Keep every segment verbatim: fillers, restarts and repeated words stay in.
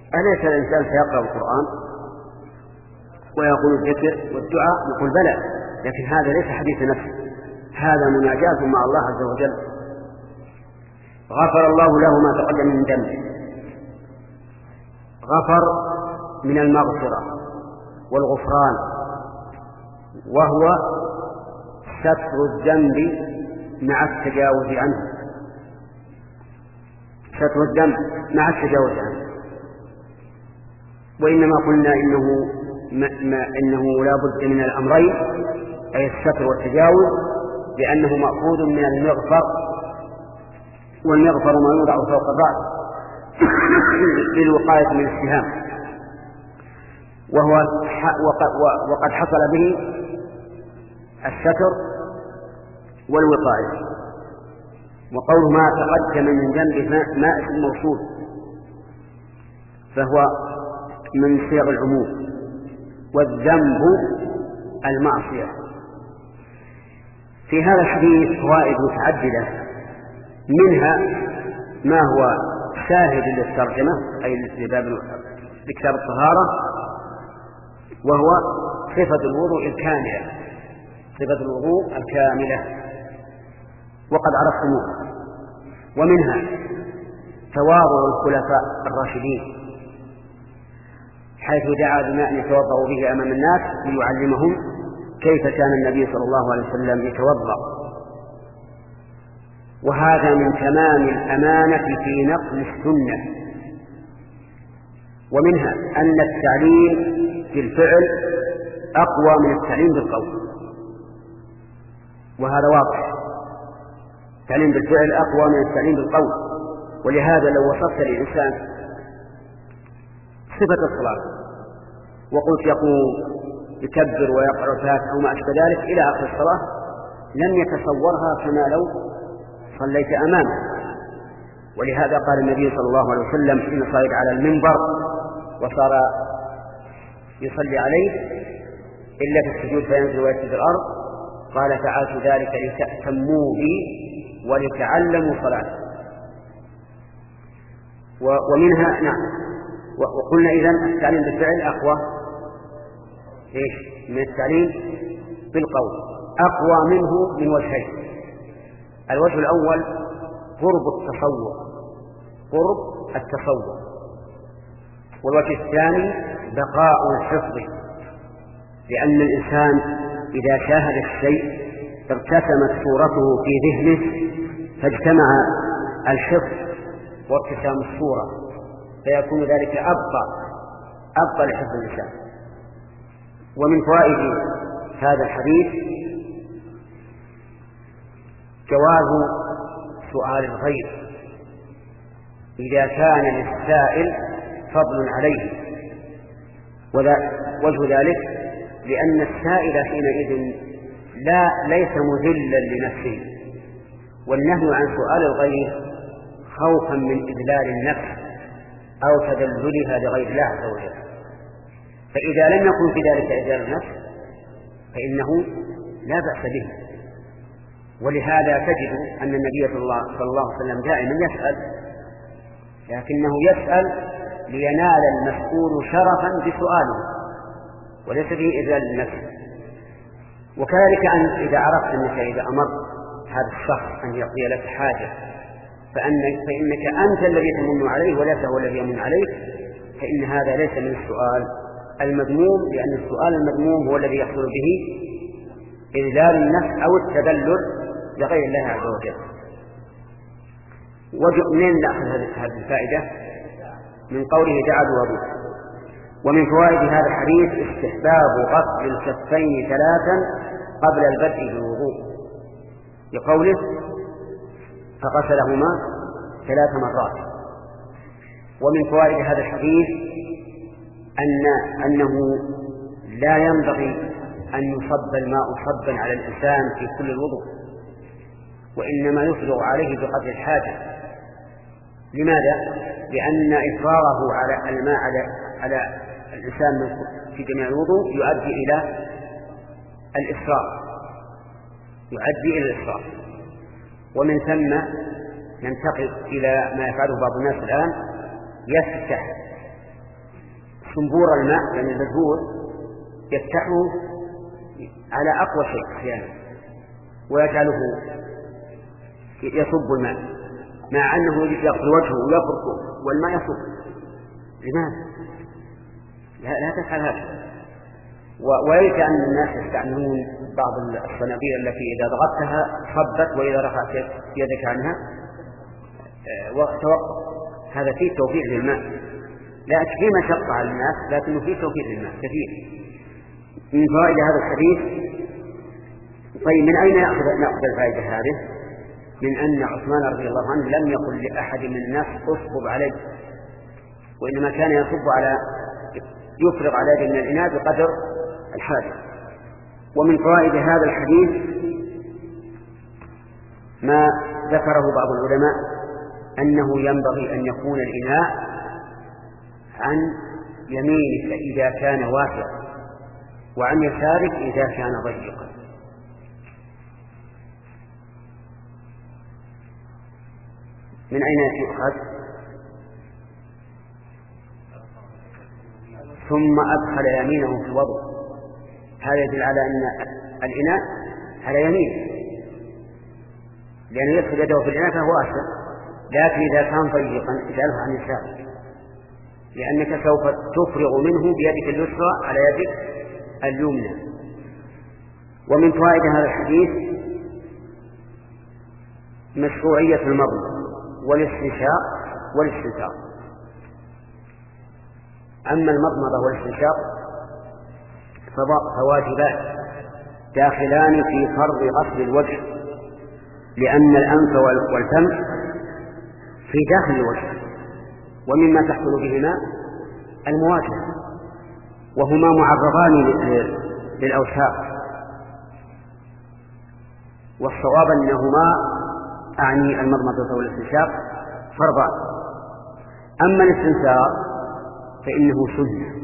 أليس الإنسان سيقرأ القرآن ويقول الذكر والدعاء؟ يقول بلى، لكن هذا ليس حديث نفس، هذا مناجاة مع الله عز وجل. غفر الله له ما تقدم من ذنبه. غفر من المغفرة والغفران، وهو ستر الذنب مع التجاوز عنه، ستر الذنب مع التجاوز عنه. وإنما قلنا إنه ما ما إنه لا بد من الأمرين، أي الستر والتجاوز، لأنه مأخوذ من المغفر، والمغفر ما يوضع فوق الرأس للوقاية من السهام، وهو وقد حصل به الستر والوقاية. وقول ما تقدم من ذنبه ما اسم موصول، فهو من صيغ العموم، والذنب المعصية. في هذا الحديث فوائد متعددة، منها ما هو شاهد للترجمة أي لباب لكتاب الطهارة، وهو صفة الوضوء الكاملة، صفة الوضوء الكاملة وقد عرفتموها. ومنها تواضع الخلفاء الراشدين، حيث دعا بماء يتوضأ به أمام الناس ليعلمهم كيف كان النبي صلى الله عليه وسلم يتوضأ. وهذا من تمام الأمانة في نقل السنة. ومنها أن التعليم بالفعل أقوى من التعليم بالقول، وهذا واضح، التعليم بالفعل أقوى من التعليم بالقول. ولهذا لو وصفت للإنسان صفة الصلاة وقلت يقوم يكبر ويقرأ الفاتحة أو ما أشبه ذلك إلى آخر الصلاة، لم يتصورها كما لو صليت أمامه. ولهذا قال النبي صلى الله عليه وسلم حين صعد على المنبر وصار يصلي عليه إلا في السجود فينزل ويسجد الأرض، قال فعلت ذلك لتأتموا بي ولتعلموا صلاته. ومنها نعم، وقلنا إذن التعليم بالفعل أقوى إيش من التعليم بالقول، أقوى منه من وجهين. الوجه الأول قرب التصور، قرب التصور. والوجه الثاني بقاء الحفظ، لأن الإنسان إذا شاهد الشيء ارتسمت صورته في ذهنه فاجتمع الحفظ وارتسام الصورة، فيكون ذلك أبقى أبقى لحفظ اللسان. ومن فوائد هذا الحديث جواز سؤال الغير إذا كان للسائل فضل عليه. وجه ذلك لأن السائل حينئذ لا ليس مذلا لنفسه، والنهي عن سؤال الغير خوفا من إذلال النفس أو تذللها لغير الله عز وجل. فإذا لم يكن في ذلك إذلال النفس فإنه لا بأس به. ولهذا تجد أن النبي صلى الله عليه وسلم دائما يسأل، لكنه يسأل لينال المسؤول شرفا بسؤاله وليس به إذلال النفس. وكذلك أن إذا عرفت أنك إذا أمرت هذا الشخص أن يقضي لك حاجة فأن فإنك أنت الذي تمن عليه وليس هو الذي يمن عليك، فإن هذا ليس من السؤال المذموم، لأن السؤال المذموم هو الذي يحصل به إذلال النفس أو التذلل لغير الله عز وجل. ومن نأخذ هذه الفائدة من قوله تعالى وضوء. ومن فوائد هذا الحديث استحباب غسل الكفين ثلاثا قبل البدء بالوضوء، لقوله فغسلهما ثلاث مرات. ومن فوائد هذا الحديث أن أنه لا ينبغي أن يصب الماء صبا على الإنسان في كل الوضوء، وإنما يفرغ عليه بقدر الحاجة. لماذا؟ لأن إفراغه على الماء على, على الإنسان في جميع الوضوء يؤدي إلى الإسراف، يؤدي إلى الإسراف. ومن ثم ننتقل إلى ما يفعله بعض الناس الآن، يفتح صنبور الماء لأن يعني البذور يفتحه على أقوى شيء أحيانا ويجعله يصب الماء مع أنه يغسل وجهه ويفركه والماء يصب. لماذا؟ لا, لا تفعل هذا. وليس أن الناس يستعملون بعض الصنابير التي إذا ضغطتها صبت وإذا رفعت يدك عنها توقف. هذا فيه توفير للماء، لا فيه مشقة على الناس لكنه فيه توفير للماء كثير. من فوائد هذا الحديث. طيب من أين نأخذ الفائدة هذه؟ من أن عثمان رضي الله عنه لم يقل لأحد من الناس اصبب عليه، وإنما كان يصب على يفرغ على يده من الإناء بقدر الحاجة. ومن فوائد هذا الحديث ما ذكره بعض العلماء أنه ينبغي أن يكون الإناء عن يمينك إذا كان واسعا وعن يسارك إذا كان ضيقا. من أين يؤخذ؟ ثم أدخل يمينه في الوضوء. هذا يدل على أن الإناء على يمينه، لأنه يدخل يده في الإناء فهو أسهل، لكن إذا كان ضيقا اجعله عن يسارك، لأنك سوف تفرغ منه بيدك اليسرى على يدك اليمنى. ومن فوائد هذا الحديث مشروعية المضمضة والاستنشاق والاستنثار. أما المضمضة والاستنشاق فواجبات داخلان في فرض غسل الوجه، لأن الأنف والفم في داخل الوجه، ومما تحصل بهما المواجهة، وهما معرضان للأوساخ. والصواب أنهما أعني المضمضة والاستنشاق فرضان. أما الاستنثار فإنه سنة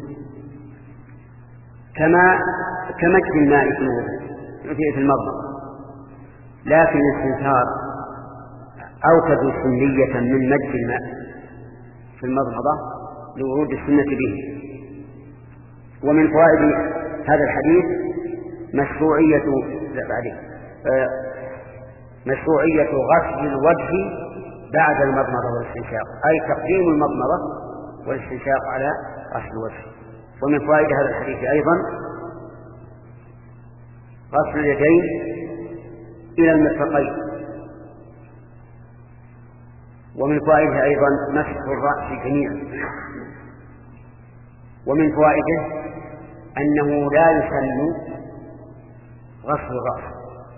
كما كمجد الماء في المضمضة، لكن الاستنثار أوكد سنية من مجد الماء في المضمضة لورود السنة به. ومن فوائد هذا الحديث مشروعية لا بعدين آه مشروعية غسل الوجه بعد المضمضة والاستنشاق، أي تقديم المضمضة والاستنشاق على غسل الوجه. ومن فوائد هذا الحديث أيضا غسل اليدين إلى المرفقين. ومن فوائده أيضا مسح الرأس جميعا. ومن فوائده أنه لا يسن غسل الرأس،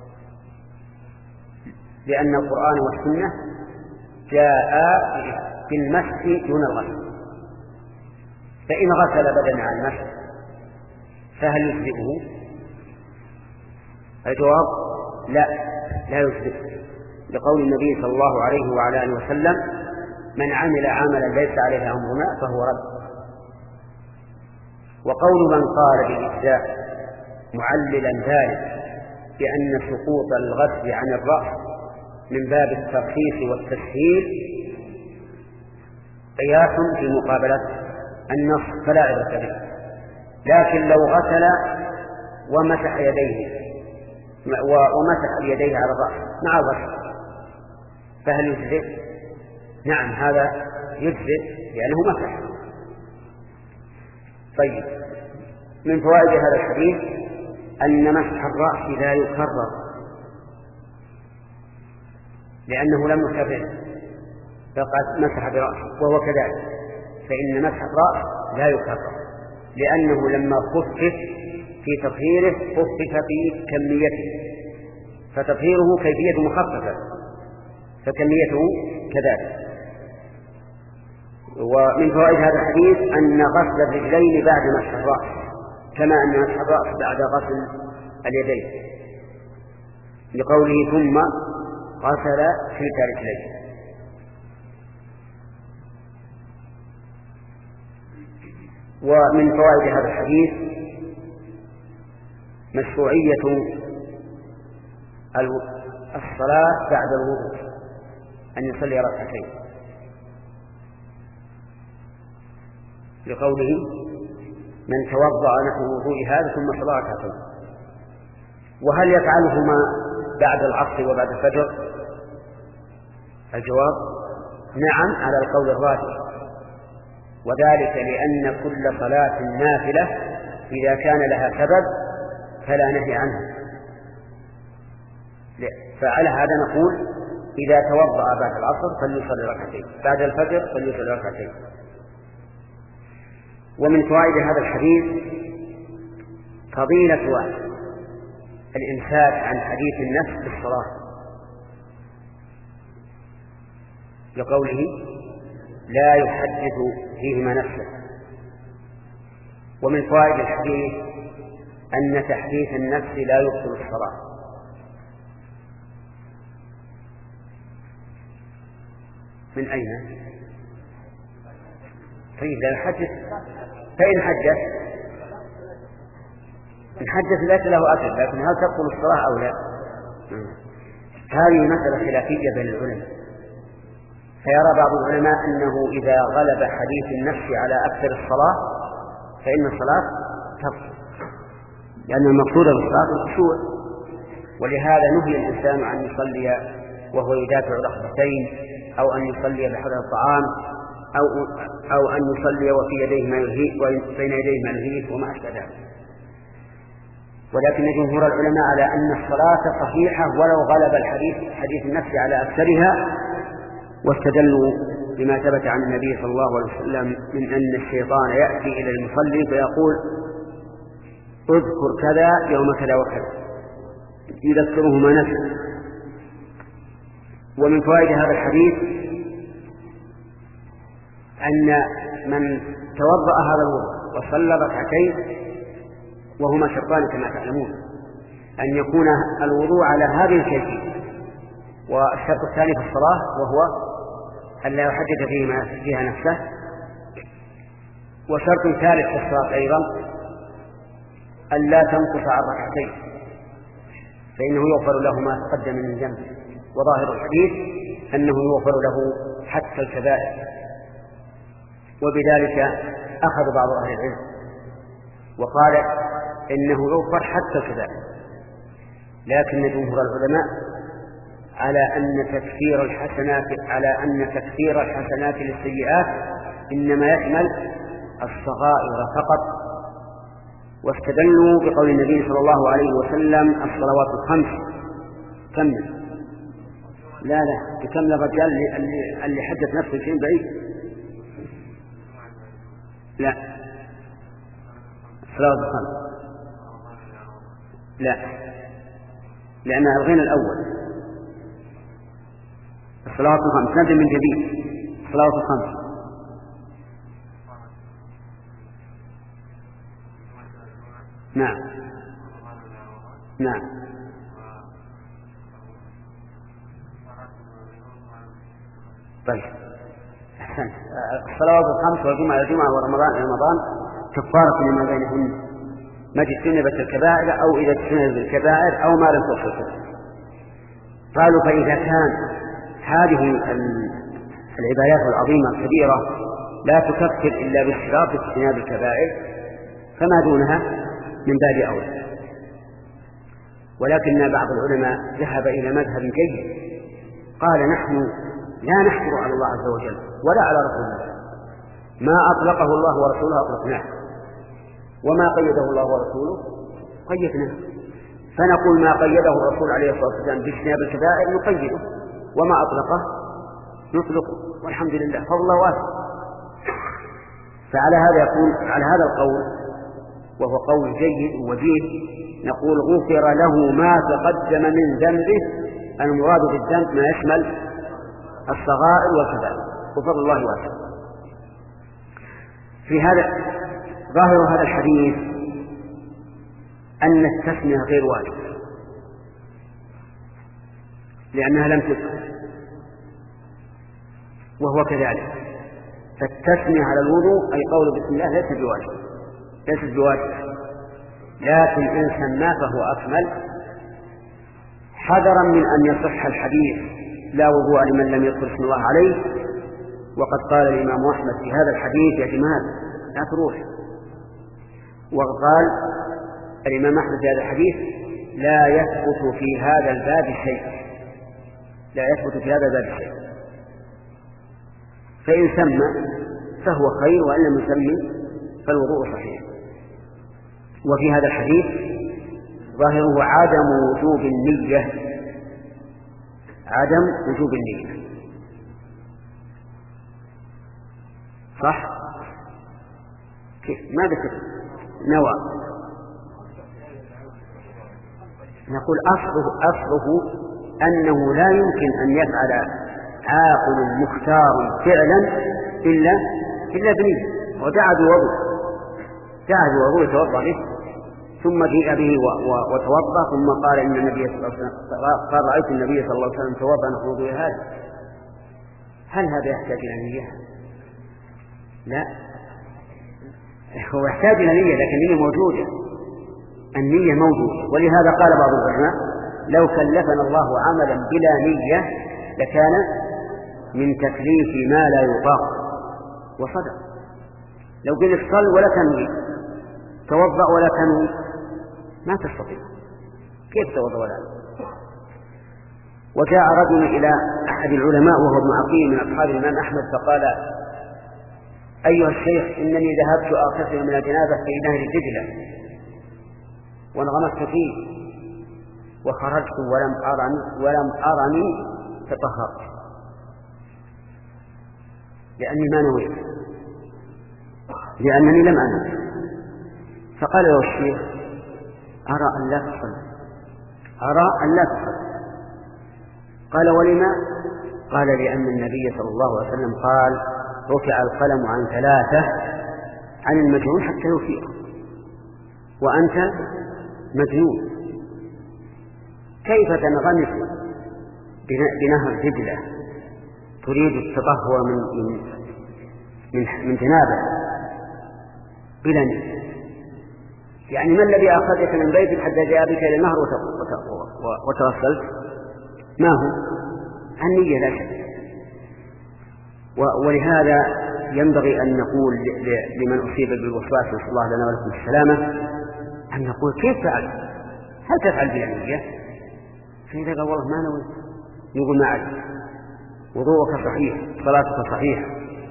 لأن القرآن والسنة جاء بالمسح دون الغسل. فإن غسل بدنا عن المسح فهل يجزئه؟ الجواب لا لا يجزئه، لقول النبي صلى الله عليه وعلى آله وسلم: من عمل عملا ليس عليه أمرنا فهو رد. وقول من قال بالإجزاء معللا ذلك بأن سقوط الغسل عن الرأس من باب الترخيص والتسهيل قياس في مقابلة النص فلا عبرة به. لكن لو غسل ومسح يديه ومسح يديه على الرأس مع الغسل فهل يجزئ؟ نعم هذا يجزئ لأنه مسح. طيب، من فوائد هذا الحديث أن مسح الرأس لا يكرر، لأنه لم يكرر فقد مسح برأسه وهو كذلك، فإن مسح الرأس لا يكرر لأنه لما خفف في تطهيره خفف في كميته، فتطهيره كيفية مخففة فكميته كذلك. ومن فوائد هذا الحديث أن غسل الرجلين بعد مسح الرأس كما أن مسح الرأس بعد غسل اليدين، لقوله ثم غسل كلتا رجليه. ومن فوائد هذا الحديث مشروعية الصلاة بعد الوضوء، أن يصلي ركعتين، لقوله من توضأ نحو وضوء هذا ثم صلى ركعتين. وهل يفعلهما بعد العصر وبعد الفجر؟ الجواب نعم على القول الراجح، وذلك لأن كل صلاة نافلة إذا كان لها سبب فلا نهي عنها. فعلى هذا نقول إذا توضأ بعد العصر فليصلي ركعتين، بعد الفجر فليصلي ركعتين. ومن فوائد هذا الحديث فضيلة الإمساك عن حديث النفس في الصلاة، لقوله لا يحدث فيهما نفسه. ومن فوائد الحديث أن تحديث النفس لا يبطل الصلاة. من أين؟ فإذا حدث فإن حدث إن حدث ليس له أثر، لكن هل تبطل الصلاة أو لا؟ هذه مسألة خلافية بين العلماء. فيرى بعض العلماء أنه إذا غلب حديث النفس على أكثر الصلاة فإن الصلاة تبطل، لأن المقصود بالصلاة الخشوع، ولهذا نهي الإنسان أن يصلي وهو يدافع ركعتين، أو أن يصلي بحضر الطعام، أو أو أن يصلي وفي يديه ما يلهيه وبين يديه ما يلهيه وما أشبه ذلك. ولكن جمهور العلماء على أن الصلاة صحيحة ولو غلب الحديث حديث النفس على أكثرها، واستدلوا بما ثبت عن النبي صلى الله عليه وسلم من أن الشيطان يأتي إلى المصلي فيقول اذكر كذا يوم كذا وكذا، يذكره ما نفسه. ومن فوائد هذا الحديث أن من توضأ هذا الوضوء وصلى ركعتين وهما شرطان كما تعلمون، أن يكون الوضوء على هذه الكيفية، والشرط الثاني في الصلاة وهو أن لا يحدث فيها نفسه، وشرط ثالث في الصلاة أيضا أن لا تنقص عن ركعتين، فإنه يغفر له ما تقدم من ذنبه. وظاهر الحديث أنه يغفر له حتى الكبائر، وبذلك أخذ بعض أهل العلم وقال إنه يغفر حتى الكبائر. لكن جمهور العلماء على أن تكفير الحسنات على أن تكفير الحسنات للسيئات إنما يشمل الصغائر فقط، واستدلوا بقول النبي صلى الله عليه وسلم الصلوات الخمس. كمل. لا لا تكمل الرجال اللي, اللي حدث نفسه شيء بعيد. لا الصلوات الخمس لا، لأن ألغينا الأول. الصلوات الخمس نبدأ من جديد. الصلوات الخمس نعم نعم طيب أحسنت. الصلوات الخمس والجمعة الجمعة ورمضان رمضان كفارة لما بينهن ما اجتنبت الكبائر أو إذا اجتنبت الكبائر أو ما لم تحصل. قالوا فإذا كان هذه العبادات العظيمة الكبيرة لا تكفر إلا باشتراط اجتناب الكبائر فما دونها من باب أولى. ولكن بعض العلماء ذهب إلى مذهب جيد، قال نحن لا نحجر على الله عز وجل ولا على رسول الله، ما أطلقه الله ورسوله أطلقناه، وما قيده الله ورسوله قيدناه، فنقول ما قيده الرسول عليه الصلاة والسلام باجتناب الكبائر نقيده، وما أطلقه نطلقه، والحمد لله فضل الله واسع. فعلى هذا يكون على هذا القول وهو قول جيد ووجيه نقول غفر له ما تقدم من ذنبه. المراد بالذنب ما يشمل الصغائر والكبائر، وفضل الله واسع. في هذا ظاهر هذا الحديث أن التسمية غير واجبة لأنها لم تذكر، وهو كذلك. فالتسمية على الوضوء أي قول بسم الله ليس بواجب ليس بواجب لكن إن سماه فهو أكمل، حذرا من أن يصح الحديث لا وضوء لمن لم يذكر اسم الله عليه. وقد قال الإمام أحمد في هذا الحديث يا جماعة لا تروح، وقال الإمام أحمد في هذا الحديث: لا يثبت في هذا الباب شيء، لا يثبت في هذا الباب شيء، فإن سمى فهو خير، وإن لم يسمي فالوضوء صحيح. وفي هذا الحديث ظاهره عدم وجوب النية، عدم وجوب النية، صح؟ كيف؟ ماذا كتب؟ نوى. نقول أصله, أصله أنه لا يمكن أن يفعل عاقل مختار فعلا إلا إلا بنية، ودعا بوضوء، دعا بوضوء يتوضأ به، ثم جيء به وتوضأ، ثم قال إن النبي صلى الله عليه وسلم قال رأيت النبي صلى الله عليه وسلم توضأ نحو وضوء هذا. هل هذا يحتاج إلى نية؟ لا، هو يحتاج إلى نية، لكن النية موجودة، النية موجودة. ولهذا قال بعض العلماء: لو كلفنا الله عملا بلا نية لكان من تكليف ما لا يطاق. وصدق، لو قلت صل ولا تنوي، توضأ ولا تنوي، ما تستطيع، كيف توضأ ولا تنوي؟ وجاء رجل إلى أحد العلماء وهو ابن عقيل من أصحاب الإمام أحمد فقال: أيها الشيخ، إنني ذهبت أغتسل من الجنابة في نهر دجلة وانغمست فيه وخرجت ولم أرني ولم أرني تطهرت لأني ما نويت، لأنني لم أنوي. فقال له الشيخ: أرى أن لا تصل، أرى أن لا تصل. قال: ولما؟ قال: لأن النبي صلى الله عليه وسلم قال: رفع القلم عن ثلاثة، عن المجنون حتى يفيق، وأنت مجنون، كيف تنغمس بنهر دجلة تريد التطهر من من من, من جنابه بلا نية؟ يعني ما الذي أخذك من بيتك حتى جاء بك إلى النهر وتوصلت؟ ما هو؟ النية لا شك. ولهذا ينبغي أن نقول لمن أصيب بالوسواس، نسأل الله لنا ولكم السلامة، أن نقول: كيف فعل؟ هل تفعل بلا نية؟ فإذا قال: والله ما نويت، نقول: ما عليك، وضوءك صحيح، صلاتك صحيحة.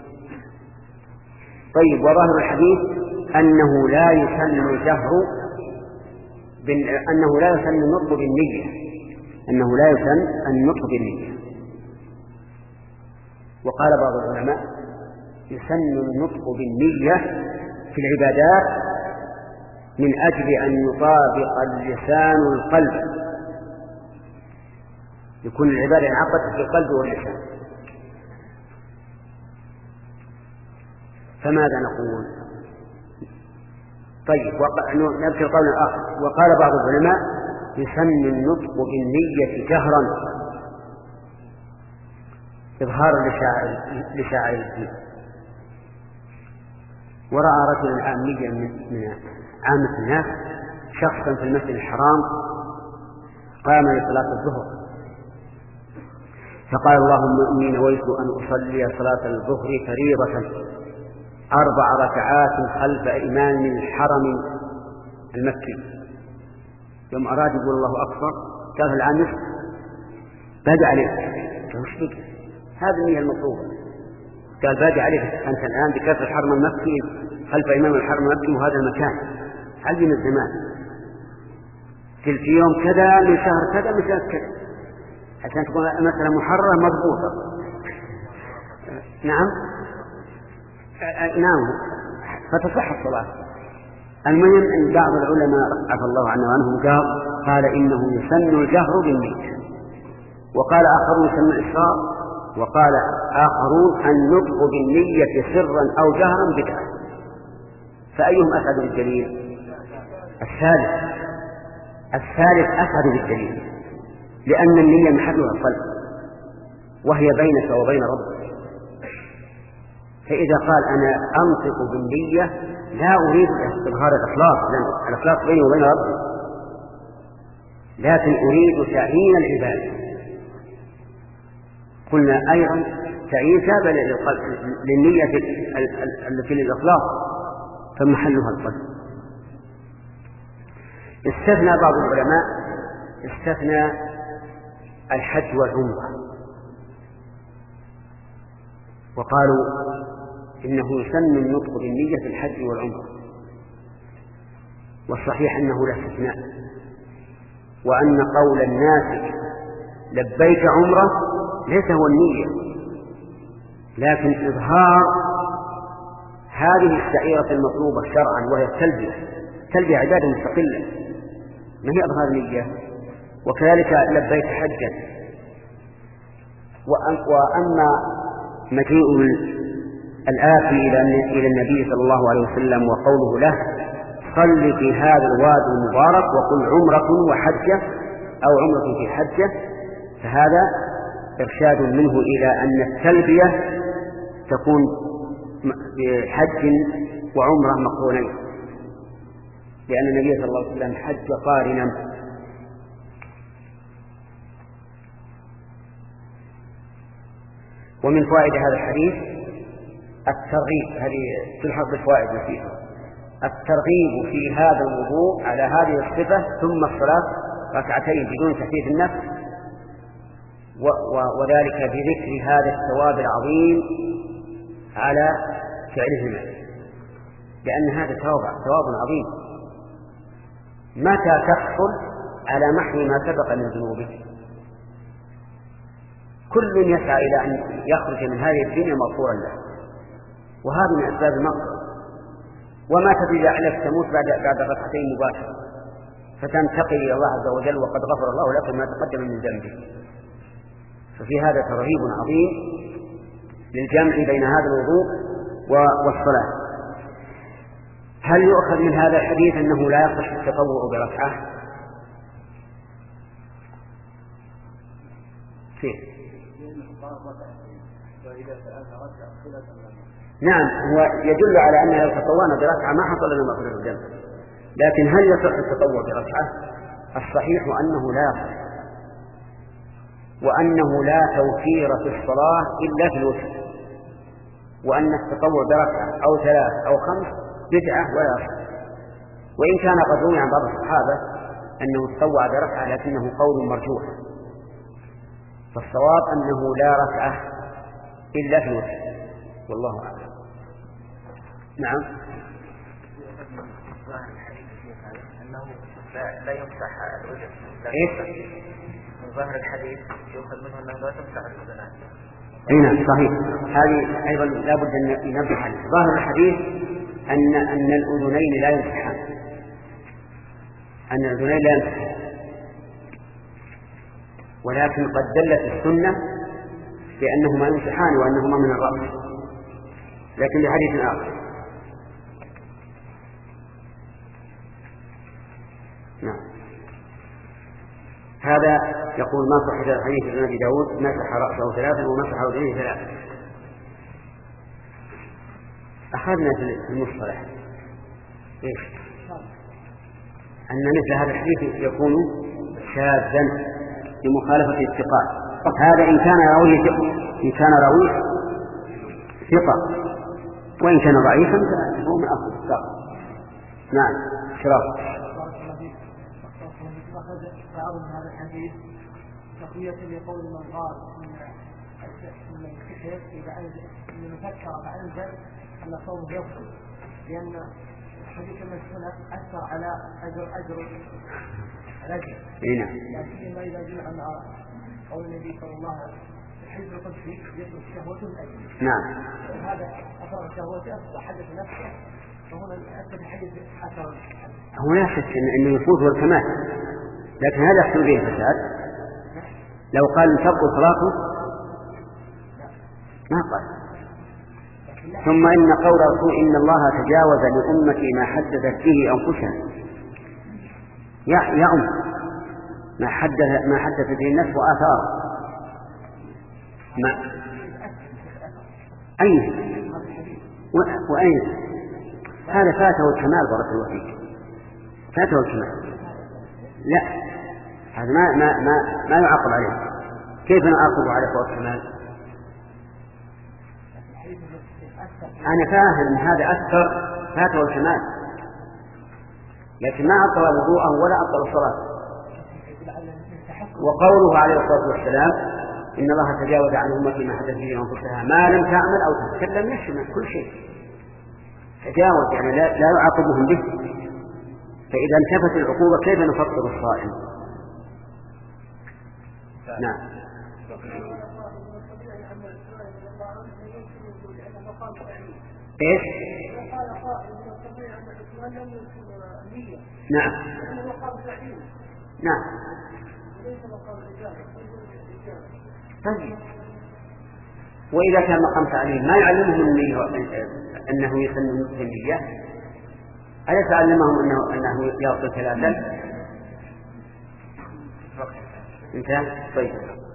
طيب، وظاهر الحديث أنه لا يسن الجهر بال... أنه لا يسن النطق بالنية، أنه لا يسن النطق بالنية. وقال بعض العلماء: يسن النطق بالنية في العبادات من أجل أن يطابق اللسان القلب، يكون العبادة انعقدت في القلب واللسان. فماذا نقول؟ طيب، نبكي القول الآخر. وقال بعض العلماء: يسن النطق بالنية جهرا، إظهارا لشاعر الدين. ورأى رجل عاميا من عامة الناس شخصا في المسجد الحرام قام لصلاة الظهر فقال: اللهم إني نويت أن أصلي صلاة الظهر فريضة أربع ركعات خلف إمام الحرم المكي. يوم أراد يقول الله أكبر قال العامس بادع عليك، وش بك؟ هذه النية المطلوبة. قال: بادع عليك، أنت الآن بكاف الحرم المكي خلف إمام الحرم المكي، وهذا المكان علم الزمان في يوم كذا من شهر كذا من شهر كذا، عشان تكون مثلا محررة مضبوطة. نعم نعم فتصح الصلاة. المهم أن بعض العلماء عفى الله عنه وعنهم قال قال إنه يسن الجهر بالنية، وقال آخرون يسن الإسرار، وقال آخرون النطق بالنية سرا أو جهرا بدعة. فأيهم أسعد بالدليل؟ الثالث الثالث أسعد بالدليل، لأن النية محلها القلب وهي بينك وبين ربك. فإذا قال أنا أنطق بالنية لا أريد إظهار الإخلاص، لأن الإخلاص بيني وبين ربي، لكن أريد تعيين العبادة. قلنا أيضا تعيين تابع للنية التي للإخلاص فمحلها القلب. استثنى بعض العلماء استثنى الحج والعمرة وقالوا إنه يسن النطق بالنية في الحج والعمرة، والصحيح أنه لا استثناء، وأن قول الناس لبيك عمرة ليس هو النية، لكن إظهار هذه الشعيرة المطلوبة شرعا وهي التلبية. التلبية عبادة مستقلة ما هي إظهار نية، وكذلك لبيك حجا. وأما مجيء الآتي إلى النبي صلى الله عليه وسلم وقوله له صل في هذا الوادي المبارك وقل عمرة وحجة أو عمرة في حجة، فهذا إرشاد منه إلى أن التلبية تكون بحج وعمرة مقرونين، لأن النبي صلى الله عليه وسلم حج قارنا. ومن فوائد هذا الحديث الترغيب، هذه تلحق بالفوائد الفيها، الترغيب في هذا الوضوء على هذه الصفة ثم الصلاة ركعتين بدون تحديث النفس، وذلك بذكر هذا الثواب العظيم على فعلهما، لأن هذا ثواب عظيم متى تحصل على محو ما سبق من ذنوبه. كل يسعى إلى أن يخرج من هذه الدنيا مغفورا له، وهذا من أسباب المغفرة. وما تدري لعلك تموت بعد بعد ركعتين مباشرة فتنتقل إلى الله عز وجل وقد غفر الله لك ما تقدم من ذنبك. ففي هذا ترغيب عظيم للجمع بين هذا الوضوء والصلاة. هل يؤخذ من هذا الحديث أنه لا يصح التطوع بركعة؟ فيه نعم، هو يدل على أن لو تطوعنا بركعة ما حصل لنا مغفرة الذنب، لكن هل يصح التطوع بركعة؟ الصحيح أنه لا يصح، وأنه لا توفير في الصلاة إلا في الوتر، وأن التطوع بركعة أو ثلاث أو خمس بدعة ولا يصح. وإن كان قد روي عن بعض الصحابة أنه تطوع بركعة لكنه قول مرجوح، فالصواب أنه لا ركعة إلا في الوتر، والله أعلم. نعم. أنه لا يمسح الوجه. إيش؟ من ظاهر الحديث يؤخذ منه أنه لا تمسح الأذنان. أي نعم صحيح، هذه أيضا لا بد أن ينبه عليه. ظاهر الحديث أن أن الأذنين لا يمسحان، أن الأذنين لا يمسحان، ولكن قد دلت السنة بأنهما يمسحان وأنهما من الرأس، لكن لحديث آخر. نعم. هذا يقول ما صح الحديث عن أبي داود مسح رأسه ثلاثا ومسح أذنيه ثلاثا. أخذنا في المصطلح إيش؟ أن مثل هذا الحديث يكون شاذا لمخالفة الثقات. هذا إن كان راويه إن كان راويه ثقة، وإن كان ضعيفا فهو من أصل الثقة. نعم. شرف. تعرض هذا الحديث تقوية لقول من قال إن السحر إذا أنزل إن فكر فأنزل أن صومه يبطل، لأن حديث المسألة أثر على أجر أجر الأجر. نعم. لكن ما إذا جاء أن قول النبي صلى الله عليه وسلم الحزب القدسي يطلب الشهوة الأجر. نعم. هذا أثر الشهوة وحدث نفسه، فهنا أثر الحديث أثر. هو لا شك إنه يفوت والكمال، لكن هذا يحصل به الفساد. لو قال تبطل صلاته ما قال. ثم إن قول رسول إن الله تجاوز لأمتي ما حدثت به أنفسها، يا يا أم ما حدث ما حدثت به النفس وآثار ما أين وأين هذا فاته الكمال بارك الله فيك، فاته الكمال. لا، هذا ما ما ما ما يعاقب عليه. كيف نعاقب على فوات الكمال؟ أنا فاهم هذا أكثر فاته الكمال، لكن ما أبطل وضوءه ولا أبطل صلاته. وقوله عليه الصلاة والسلام إن الله تجاوز عن أمتي ما حدث به أنفسها ما لم تعمل أو تتكلم يشمل كل شيء. تجاوز يعني لا, لا يعاقبهم به. فإذا انتفت العقوبة كيف نفطر الصائم؟ نعم. ايش؟ نعم نعم. طيب وإذا كان مقام تعليم ما يعلمهم أنه يسن النية؟ ألا تعلمهم أنه أنه يغسل ثلاثا؟ انتهى. طيب.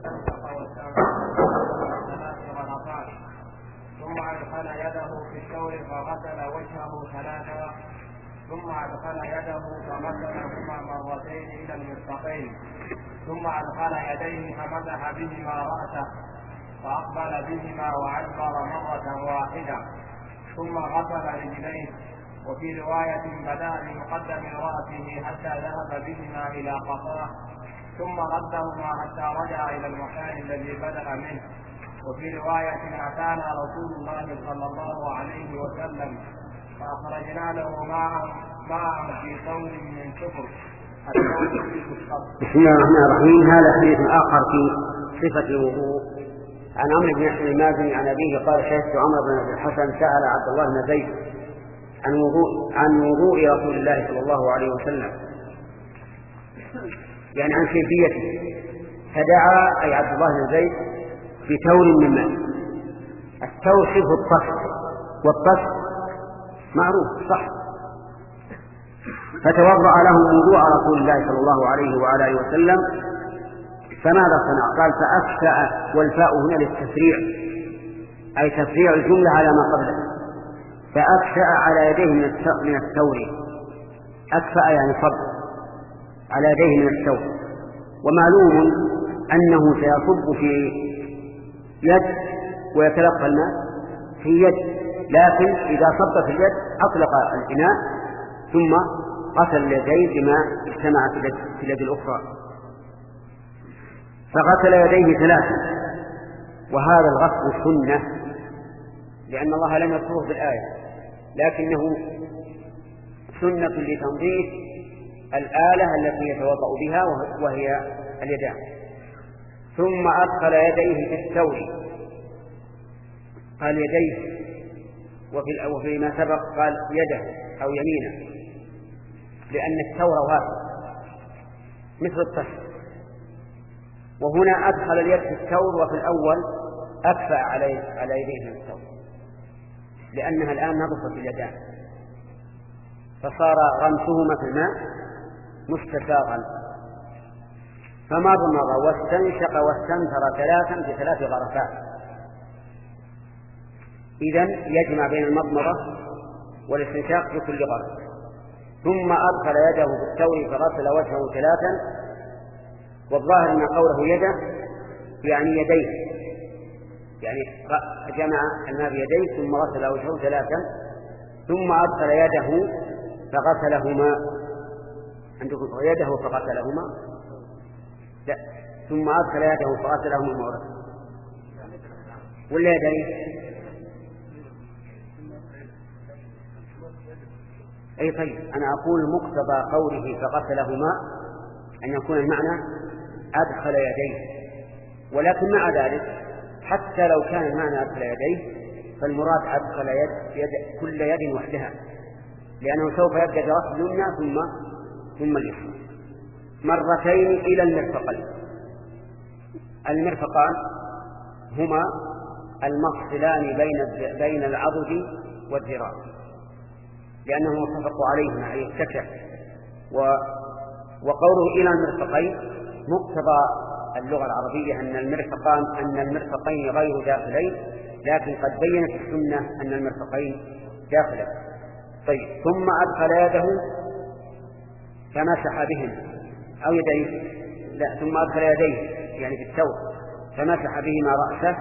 ثم أدخل يده في الثور فغسل وجهه ثلاثا ثم أدخل يده فغسلهما مرتين إلى المرفقين ثم أدخل يديه فمسح بهما رأسه فأقبل بهما وأدبر مرة واحدة ثم غسل رجليه. وفي رواية بدأ بمقدم رأسه حتى ذهب بهما إلى قفاه ثم ردهما حتى رجع إلى المكان الذي بدأ منه. وفي رواية أتانا رسول الله صلى الله عليه وسلم فأخرجنا له ماء ماء في ثور من سفر. بسم الله الرحمن الرحيم. هذا حديث آخر في صفة الوضوء عن عمرو بن يحيى المازني عن أبيه قال شهدت عمرو بن الحسن سأل عبد الله بن زيد عن وضوء عن وضوء رسول الله صلى الله عليه وسلم يعني عن كيفيته فدعا أي عبد الله بن زيد في ثور من ماء. الثور شبه الطفل والطفل معروف صح. فتوضأ له وضوء رسول الله صلى الله عليه وعلى وسلم. فماذا صنع؟ قال فأكفأ والفاء هنا للتفريع أي تفريع الجملة على ما قبله. فأكفأ على يديه من الثور. أكفأ يعني صب على يديه من الثور. ومعلوم أنه سيصب في يد ويتلقى الماء في يد، لكن إذا صب في اليد أطلق الإناء ثم غسل اليدين بما اجتمع في اليد الأخرى. فغسل يديه ثلاثا وهذا الغسل سنة لأن الله لم يذكره بالآية لكنه سنة لتنظيف الآلة التي يتوضأ بها وهي اليدان. ثم أدخل يديه في الثور قال يديه وفي وفيما سبق قال يده أو يمينه لأن الثور واسع مثل الطفل. وهنا أدخل اليد في الثور وفي الأول أكفأ على يديه من الثور لأنها الآن نضفت اليدان فصار غمسهما في الماء مستساغا. فمضمض واستنشق واستنثر ثلاثا في ثلاث غرفات. إذن يجمع بين المضمضة والاستنشاق في كل غرفة. ثم أدخل يده في الثور فغسل وجهه ثلاثا. والظاهر أن قوله يده يعني يديه يعني جمع الماء بيديه ثم غسل وجهه ثلاثا. ثم أدخل يده فغسلهما عندكم يده فغسلهما لا ثم أدخل يده فغسلهما مرة ولا يديه أي طيب. أنا أقول مقتضى قوله فغسلهما أن يكون المعنى أدخل يديه ولكن مع ذلك حتى لو كان المعنى أدخل يديه فالمراد أدخل يد, يد كل يد وحدها لأنه سوف يبدأ برأس اليمنى ثم ثم اليسرى مرتين إلى المرفقين. المرفقان هما المفصلان بين بين العضد والذراع لأنهم اتفقوا عليهما أي اتكأ. وقوله إلى المرفقين مقتضى اللغة العربية أن المرفقان أن المرفقين غير داخلين لكن قد بينت السنة أن المرفقين داخلين. طيب ثم أدخل يده فمسح بهم أو يديه لا ثم أدخل يديه يعني في الثوب فمسح بهما رأسه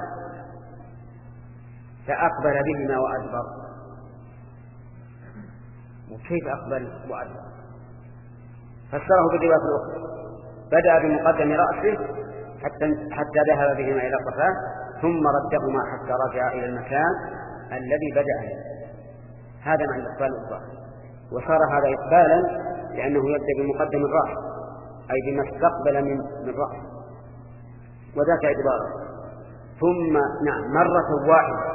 فأقبل بهما وأدبر. وكيف أقبل وأدبر؟ فسره بالرواية الأخرى بدأ بمقدم رأسه حتى حتى ذهب بهما إلى قفاه ثم ردهما حتى رجع إلى المكان الذي بدأ منه. هذا معنى الإقبال والإدبار. وصار هذا إقبالا لأنه يبدأ بمقدم الرأس أي بما استقبل من من رأسه، وذاك إدباره. ثم نعم مرة واحدة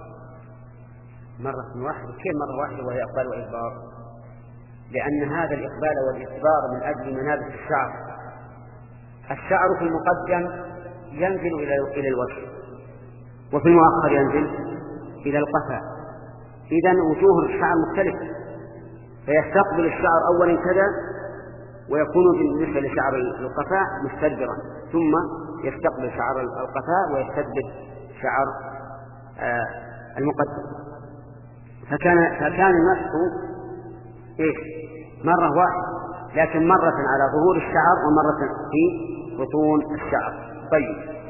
مرة واحدة كيف مرة واحدة وهي إقبال وإدبار؟ لأن هذا الإقبال والإدبار من أجل منابت الشعر. الشعر في المقدم ينزل إلى الوجه وفي المؤخر ينزل إلى القفا، إذن وجوه الشعر مختلفة، فيستقبل الشعر أولا كذا ويكون بالنسبة لشعر القفا مستدبرا، ثم يستقبل شعر القفا ويستدبر شعر آه المقدم. فكان فكان المسح إيش؟ مرة واحدة، لكن مرة على ظهور الشعر ومرة في بطون الشعر. طيب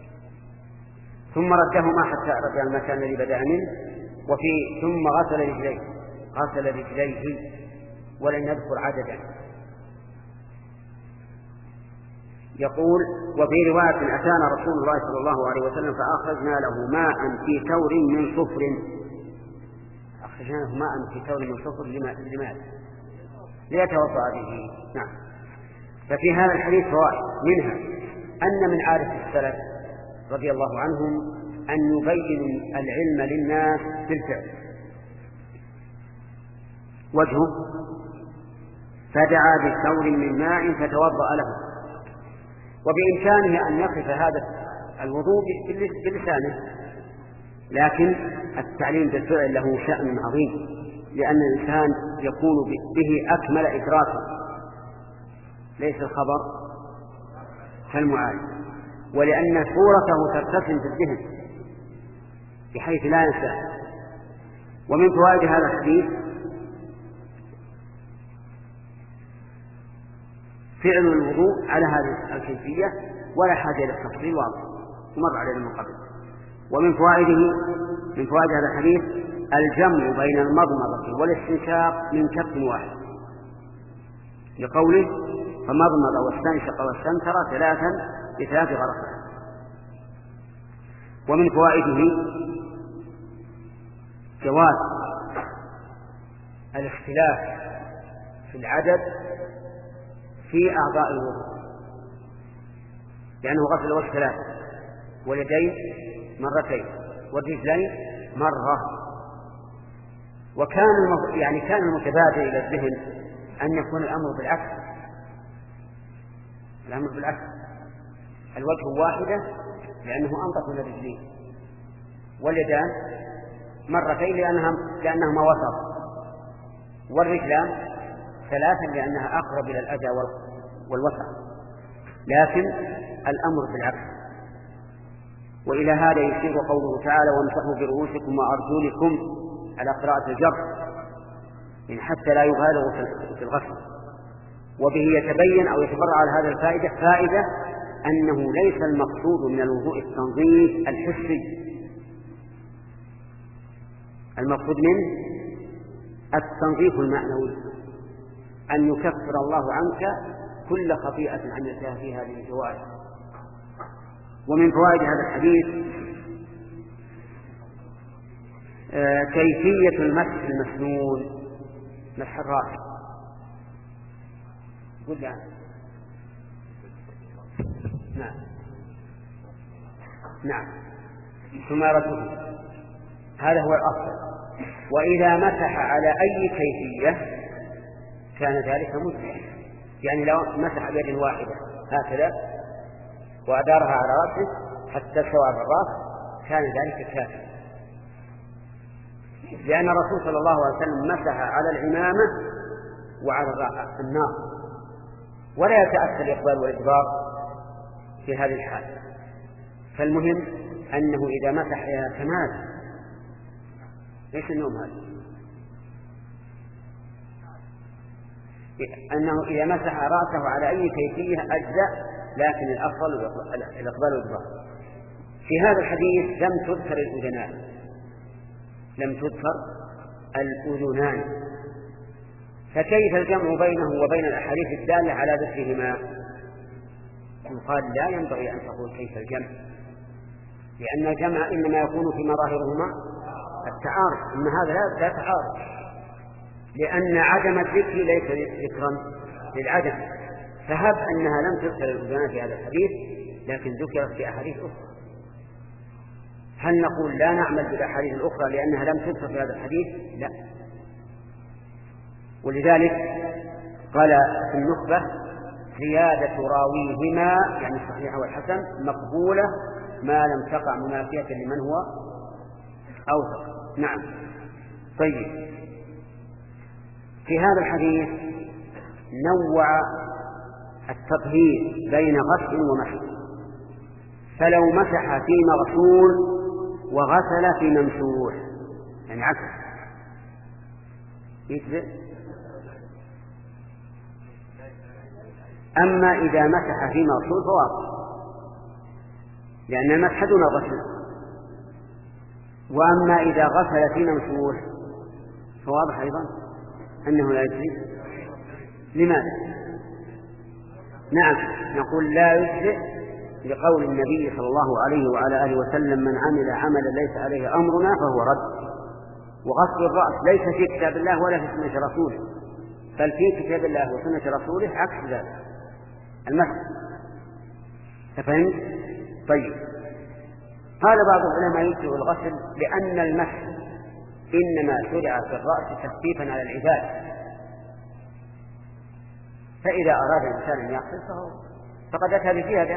ثم ردهما حتى رجع المكان الذي بدأ منه. وفي ثم غسل رجليه غسل رجليه ولن يذكر عددا. يقول وفي رواية أتانا رسول الله صلى الله عليه وسلم فأخرجنا له ماء في ثور من صفر أخرجنا له ماء في ثور من صفر لماذا؟ ليتوضأ به. نعم. ففي هذا الحديث فوائد، منها أن من عادة السلف رضي الله عنهم أن يبينوا العلم للناس بالفعل. وجهه فدعا بثور من ماء فتوضأ له، وبإمكانه أن يقف هذا الوضوء بلسانه، لكن التعليم بالفعل له شأن عظيم، لأن الإنسان يكون به أكمل إدراكا، ليس الخبر كالمعاين، ولأن صورته ترتسم في الذهن بحيث لا ينسى. ومن فوائد هذا الحديث فعل الوضوء على هذه الكيفية ولا حاجة إلى التفصيل واضح ومر علينا من قبل. ومن فوائده من فوائد هذا الحديث الجمع بين المضمضة والاستنشاق من كف واحد، لقوله فمضمض واستنشق واستنثر ثلاثا بثلاث غرفات. ومن فوائده جواز الاختلاف في العدد في أعضاء الوضوء، لأنه غسل الوجه ثلاثة واليدين مرتين والرجلين مرة. وكان يعني كان المتبادر إلى الذهن أن يكون الأمر بالعكس، الأمر بالعكس، الوجه واحدة لأنه أنظف من الرجلين، واليدان مرتين لأنها لأنهما وسط، والرجلان ثلاثا لأنها أقرب إلى الأذى والوسع، لكن الأمر بالعكس. وإلى هذا يشير قوله تعالى وامسحوا برؤوسكم وأرجلكم على قراءة الجر، إن حتى لا يبالغوا في الغسل. وبه يتبين أو يتبرع على هذا الفائدة فائدة أنه ليس المقصود من الوضوء التنظيف الحسي، المقصود منه التنظيف المعنوي، أن يكفر الله عنك كل خطيئة عملتها في هذه الجوارح. ومن فوائد هذا الحديث آه كيفية المسح المسنون، مسح الرأس. قل لي عنه. نعم نعم ثمارته، هذا هو الأصل. وإذا مسح على أي كيفية كان ذلك مجزئا، يعني لو مسح بيد واحدة هكذا وأدارها على رأسه حتى سوى الرأس كان ذلك كافيا، لأن الرسول صلى الله عليه وسلم مسح على العمامة وعلى النار، ولا يتأثر الإقبال والإدبار في هذه الحال. فالمهم أنه إذا مسح إلى كمال، ليس النوم هذا، أنه إذا مسح رأسه على أي كيفية أجزأ، لكن الأفضل الإقبال والإدبار. في هذا الحديث لم تذكر الأذنان، لم تذكر الأذنان فكيف الجمع بينه وبين الأحاديث الدالة على ذكرهما؟ يقال لا ينبغي أن تقول كيف الجمع، لأن الجمع إنما يكون في مظاهرهما التعارض، إن هذا لا, لا تعارض، لأن عدم الذكر ليس ذكرا للعدم. فهب أنها لم تذكر الأذنان في هذا الحديث لكن ذكرت في أحاديث أخرى، هل نقول لا نعمل بالأحاديث الأخرى لأنها لم تذكر في هذا الحديث؟ لا. ولذلك قال في النخبة: زيادة راويهما يعني الصحيح والحسن مقبولة ما لم تقع منافية لمن هو أوثق. نعم. طيب، في هذا الحديث نوع التطهير بين غسل ومسح، فلو مسح في مغسول وغسل في ممسوح يعني عكس يتبع. أما إذا مسح في مغسول فواضح، لأن المسح دون غسل. وأما إذا غسل في ممسوح فواضح أيضا أنه لا يجزي. لماذا؟ نعم، نقول لا يجزي لقول النبي صلى الله عليه وعلى آله وسلم: من عمل عملا ليس عليه أمرنا فهو رد. وغسل الرأس ليس في كتاب الله ولا في سنة رسوله، بل في كتاب الله وسنة رسوله عكس ذلك المسح. تفهمت؟ طيب، قال بعض العلماء يجزئ الغسل لأن المسح إنما شرع في الرأس تخفيفا على العباد، فإذا أراد الإنسان أن يغسل فقد أتى بزيادة.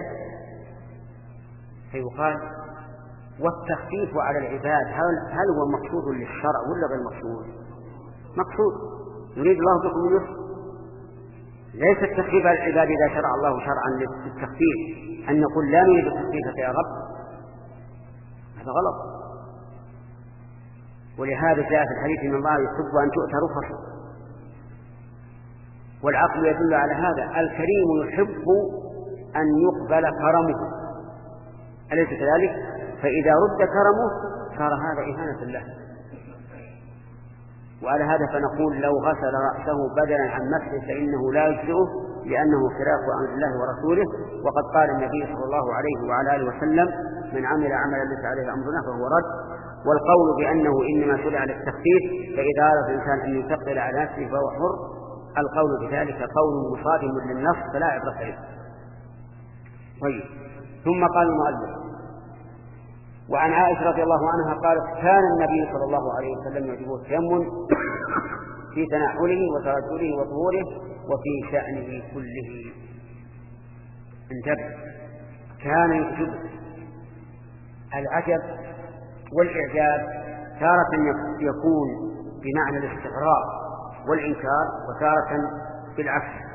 فيقال: والتخفيف على العباد هل هو مقصود للشرع ولا غير مقصود؟ مقصود، يريد الله بكم اليسر، ليس التخفيف على العباد إذا شرع الله شرعا للتخفيف أن نقول لا نريد التخفيف يا رب، هذا غلط. ولهذا جاء في الحديث: إن الله يحب أن تؤتى رخصه، والعقل يدل على هذا. الكريم يحب أن يقبل كرمه، أليس كذلك؟ فإذا رد كرمه صار هذا إهانة له. وعلى هذا فنقول: لو غسل رأسه بدلا عن مسحه فإنه لا يجزئه، لأنه خلاف أمر الله ورسوله. وقد قال النبي صلى الله عليه وعلى آله وسلم: من عمل عملا ليس عليه أمرنا فهو رد. والقول بأنه إنما شرع للتخفيف فإذا أراد الإنسان أن يثقل على نفسه فهو حر، القول بذلك قول مصادم للنص فلا عبرة به. طيب، ثم قال المؤلف: وعن عائشة رضي الله عنها قالت: كان النبي صلى الله عليه وسلم يعجبه التيمم في تنعله وترجله وطهوره وفي شأنه كله. انتبه، كان يعجبه. العجب والإعجاب تارة يكون بمعنى الاستغراب والإنكار، وتارة بالعكس.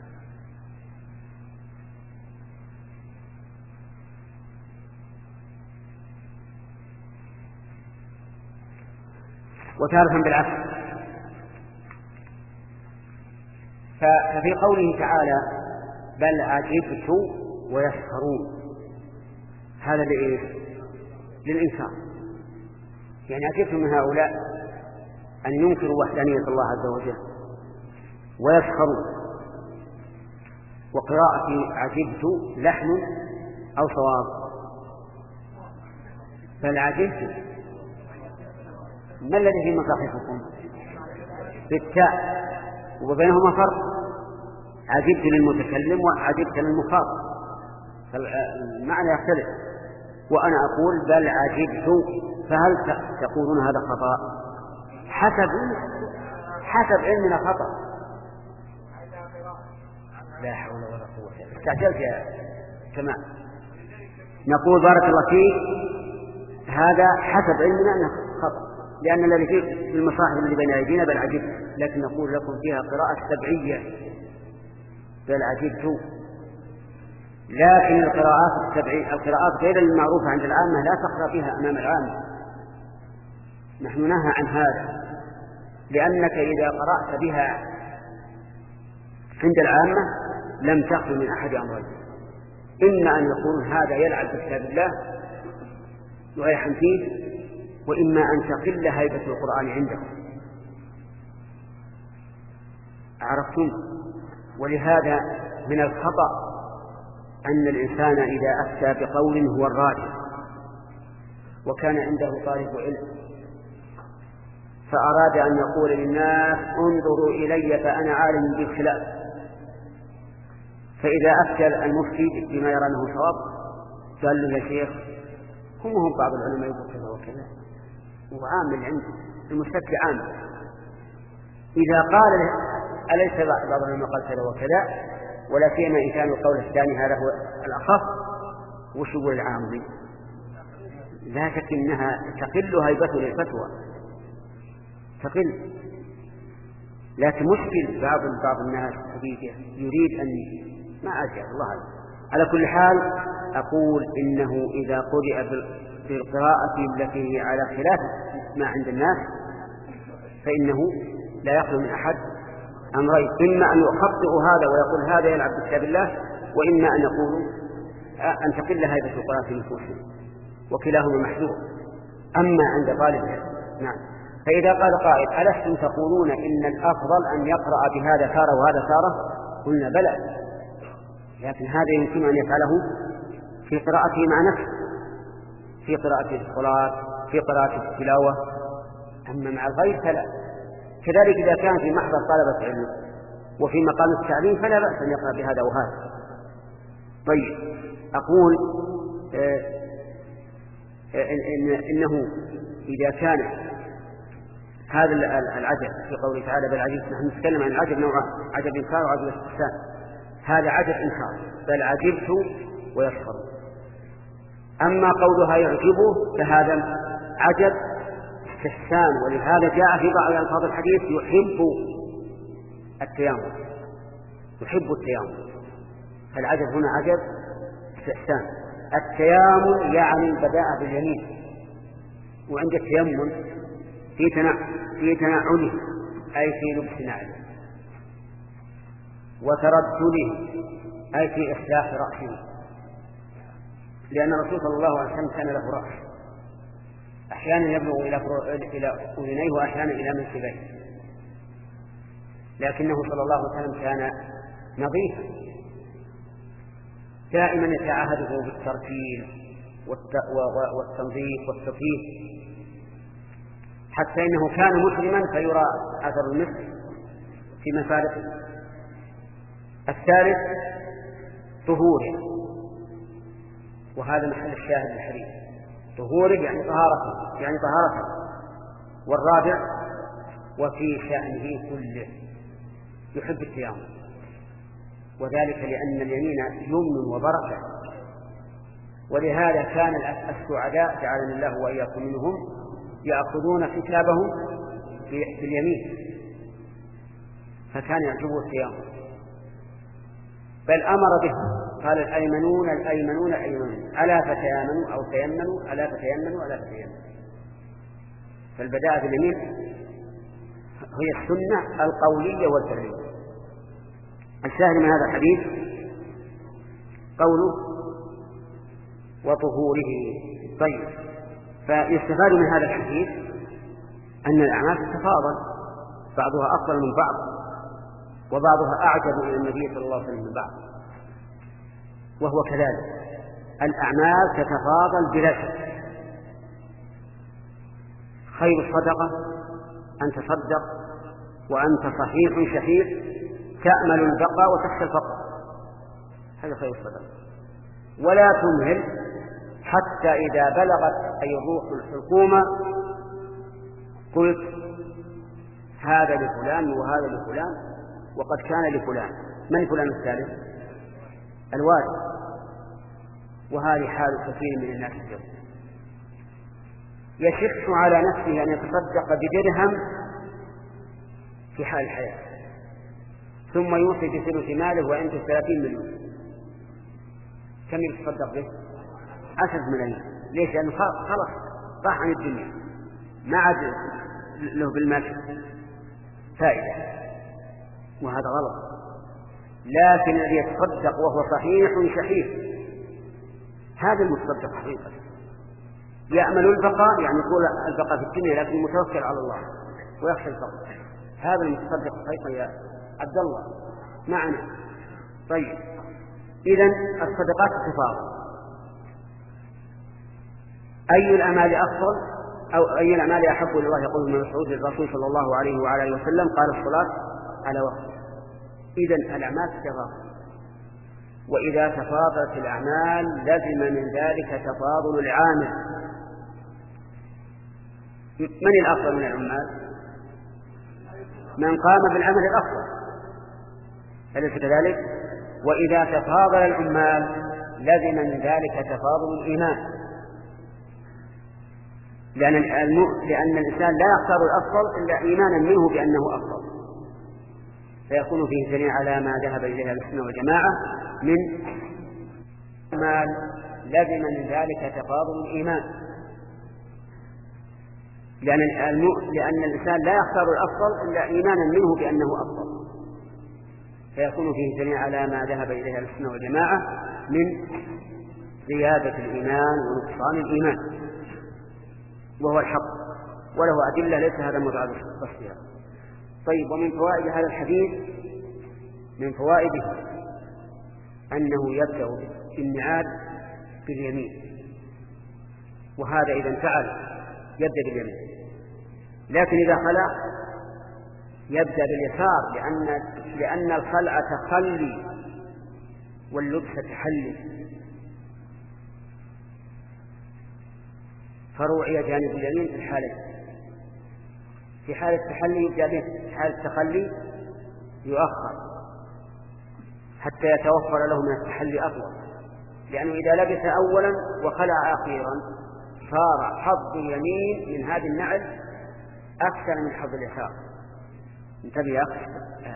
وتارة بالعكس. ففي قوله تعالى: بل عجبت ويسخرون، هذا لإيه؟ للإنكار، يعني عجبت من هؤلاء أن ينكروا وحدانية الله عز وجل ويسخرون. وقراءة عجبت لحن أو صواب؟ بل عجبت. ما الذي في مصاحفكم؟ بالتاء، وبينهما فرق، عجبت للمتكلم وعجبت للمخاطب، فالمعنى يختلف. وأنا أقول بل عجبت، فهل تقولون هذا خطأ؟ حسب حسب علمنا خطأ. لا حول ولا قوة، استعجلت يا كمان. نقول بارك الله فيك، هذا حسب علمنا أنه خطأ، لأن الذي في المصاحف اللي بين أيدينا بل عجبت، لكن نقول لكم فيها قراءة سبعية بل عجبت. لكن القراءات السبعية، القراءات غير المعروفة عند العامة لا تقرأ فيها أمام العامة، نحن نهى عن هذا، لأنك إذا قرأت بها عند العامة لم تخل من أحد أمرين: إما أن يقول هذا يلعب بكتاب الله ويحن فيه، وإما أن تقل هيبة القرآن عندهم. عرفتم؟ ولهذا من الخطأ أن الإنسان إذا أفتى بقول هو الراجح وكان عنده طالب علم فأراد أن يقول للناس انظروا إلي فأنا عالم بالخلاف، فإذا أفتى المفتي بما يرى أنه صواب قال له يا شيخ هم هم بعض العلماء يقول كذا وكذا وعامل عنده المستفتي عامل، إذا قال أليس بعض العلماء قال كذا وكذا ولا سيما إن كان القول الثاني هذا هو الأخف وش يقول العامل؟ لا شك إنها تقل هيبته للفتوى تقل. لكن مشكل بعض بعض الناس حقيقة يريد أن ما أجعل الله عليه. على كل حال أقول إنه إذا قرئ بالقراءة التي هي على خلاف ما عند الناس فإنه لا يخلو من أحد أمرين، إما أن يخطئ هذا ويقول هذا يلعب بكتاب الله، وإما أن يقول أن تقل هيبة القراءة في نفوسهم، وكلاهما محذور. أما عند طالب العلم نعم. فإذا قال قائل ألستم تقولون إن الأفضل أن يقرأ بهذا تارة وهذا تارة؟ قلنا بلى، لكن هذا يمكن أن يفعله في قراءته مع نفسه، في قراءة الصلاة، في قراءة التلاوة، أما مع الغير فلا. كذلك إذا كان في محضر طلبة علم وفي مقام التعليم فلا بأس أن يقرأ بهذا وهذا. طيب أقول آه إن إنه إذا كان هذا العجب في قوله تعالى بل عجبت، نحن نتكلم عن العجب نوعان، عجب إنكار وعجب استحسان. هذا عجب إنكار بل عجبت ويسخر. أما قولها يعجبه فهذا عجب استحسان، ولهذا جاء في بعض ألفاظ الحديث يحب التيامن، يحب التيامن. فالعجب هنا عجب استحسان. التيامن يعني البداءة باليمين، وعند التيمم في في تنعله أي في لبس نعله، وترجله أي في إصلاح رأسه، لأن الرسول صلى الله عليه وسلم كان له رأس أحيانا يبلغ إلى أذنيه وأحيانا إلى منكبيه، لكنه صلى الله عليه وسلم كان نظيفا دائما يتعهده بالترتيل والتنظيف والتطهير، حتى إنه كان مسلما فيرى أثر المسك في مفارقه. الثالث طهوره، وهذا محل الشاهد الحديث، طهوره يعني طهارته يعني طهارته. والرابع وفي شأنه كله يحب التيامن، وذلك لأن اليمين يمن وبركة، ولهذا كان السعداء جعلنا الله وإياكم منهم يأخذون كتابهم في اليمين، فكان يعجبه التيامن بل أمر به، قال الأيمنون الأيمنون الأيمنون ألا فتيامنوا أو تيمنوا ألا فتيمنوا ألا فتيمنوا. فالبداءة باليمين هي السنة القولية والفعلية. الشاهد من هذا الحديث قوله وطهوره. طيب، فيستفاد من هذا الحديث أن الأعمال تتفاضل، بعضها أفضل من بعض وبعضها أعجب إلى النبي صلى الله عليه وسلم من بعض، وهو كذلك. الأعمال تتفاضل بلا شك. خير الصدقة أن تصدق وأنت صحيح شحيح تأمل البقاء وتخشى الفقر، هذا خير الصدقة. ولا تمهل حتى إذا بلغت أي الروح الحكومة قلت هذا لفلان وهذا لفلان وقد كان لفلان. من فلان الثالث؟ الوالد. وهذه حال كثير من الناس اليوم، يشح على نفسه أن يتصدق بدرهم في حال الحياة ثم يوصي بثلث ماله وعنده ثلاثين مليون، كم يتصدق به؟ عشرة ملايين. ليش؟ لأنه خلص راح عن الدنيا، ما عاد له بالمال فائدة، وهذا غلط. لكن الذي يتصدق وهو صحيح شحيح هذا المتصدق حقيقة، يأمل البقاء، يعني يقول البقاء في الدنيا لكن متوكل على الله ويخشى الفقر، هذا المتصدق حقيقة عبد الله معنا. طيب إذن الصدقات تتفاضل. أي الأعمال أفضل أو أي الأعمال أحب إلى الله؟ يقول ابن مسعود للرسول صلى الله عليه وعلى آله وسلم قال الصلاة على وقتها. إذن الأعمال تتفاضل، وإذا تفاضلت الأعمال لزم من ذلك تفاضل العامل. من الأفضل من العمال؟ من قام بالعمل الأفضل، أليس كذلك؟ وإذا تفاضل العمال لزم من ذلك تفاضل الإيمان، لأن لأن الإنسان لا يختار الأفضل إلا إيمانا منه بأنه أفضل، فيكون فيه دليل على ما ذهب إليه السنة والجماعة من مال لزم من ذلك تفاضل الإيمان، لأن لأن الإنسان لا يختار الأفضل إلا إيمانا منه بأنه أفضل، فيكون فيه دليل على ما ذهب إليه السنة والجماعة من زيادة الإيمان ونقصان الإيمان، وهو الحق، وله أدلة ليس هذا موضوع بسطها. طيب، ومن فوائد هذا الحديث من فوائده أنه يبدأ بالميعاد باليمين، وهذا إذا انفعل يبدأ باليمين، لكن إذا خلع يبدأ باليسار، لأن لأن الخلع تخلي واللبس تحلي، فروعي جانب اليمين في الحالة. في حالة التحلي يبدأ به، في حالة التخلي يؤخر حتى يتوفر له من التحلي أطول، لأنه إذا لبس أولا وخلع أخيرا صار حظ اليمين من هذه النعل أكثر من حظ اليسار. انتبه يا أخي.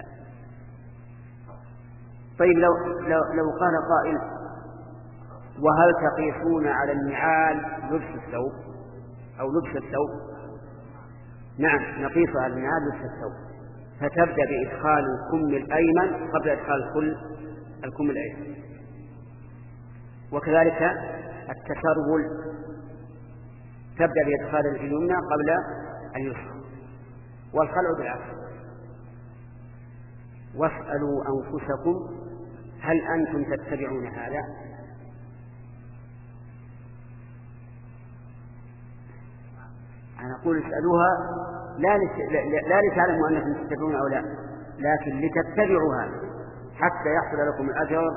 طيب، لو, لو, لو قال قائل: وهل تقيسون على النعال لبس الثوب أو لبس الثوب؟ نعم، نقيس على النعال لبس الثوب، فتبدأ بإدخال الكم الأيمن قبل إدخال الكل الكم الأيمن، وكذلك التسرول تبدأ بإدخال اليمنى قبل اليسرى، والخلع بالعكس. واسألوا أنفسكم هل أنتم تتبعون هذا؟ أنا أقول اسألوها لا لا لتعلموا أنكم تتبعون أو لا، لكن لتتبعوا هذا حتى يحصل لكم الأجر،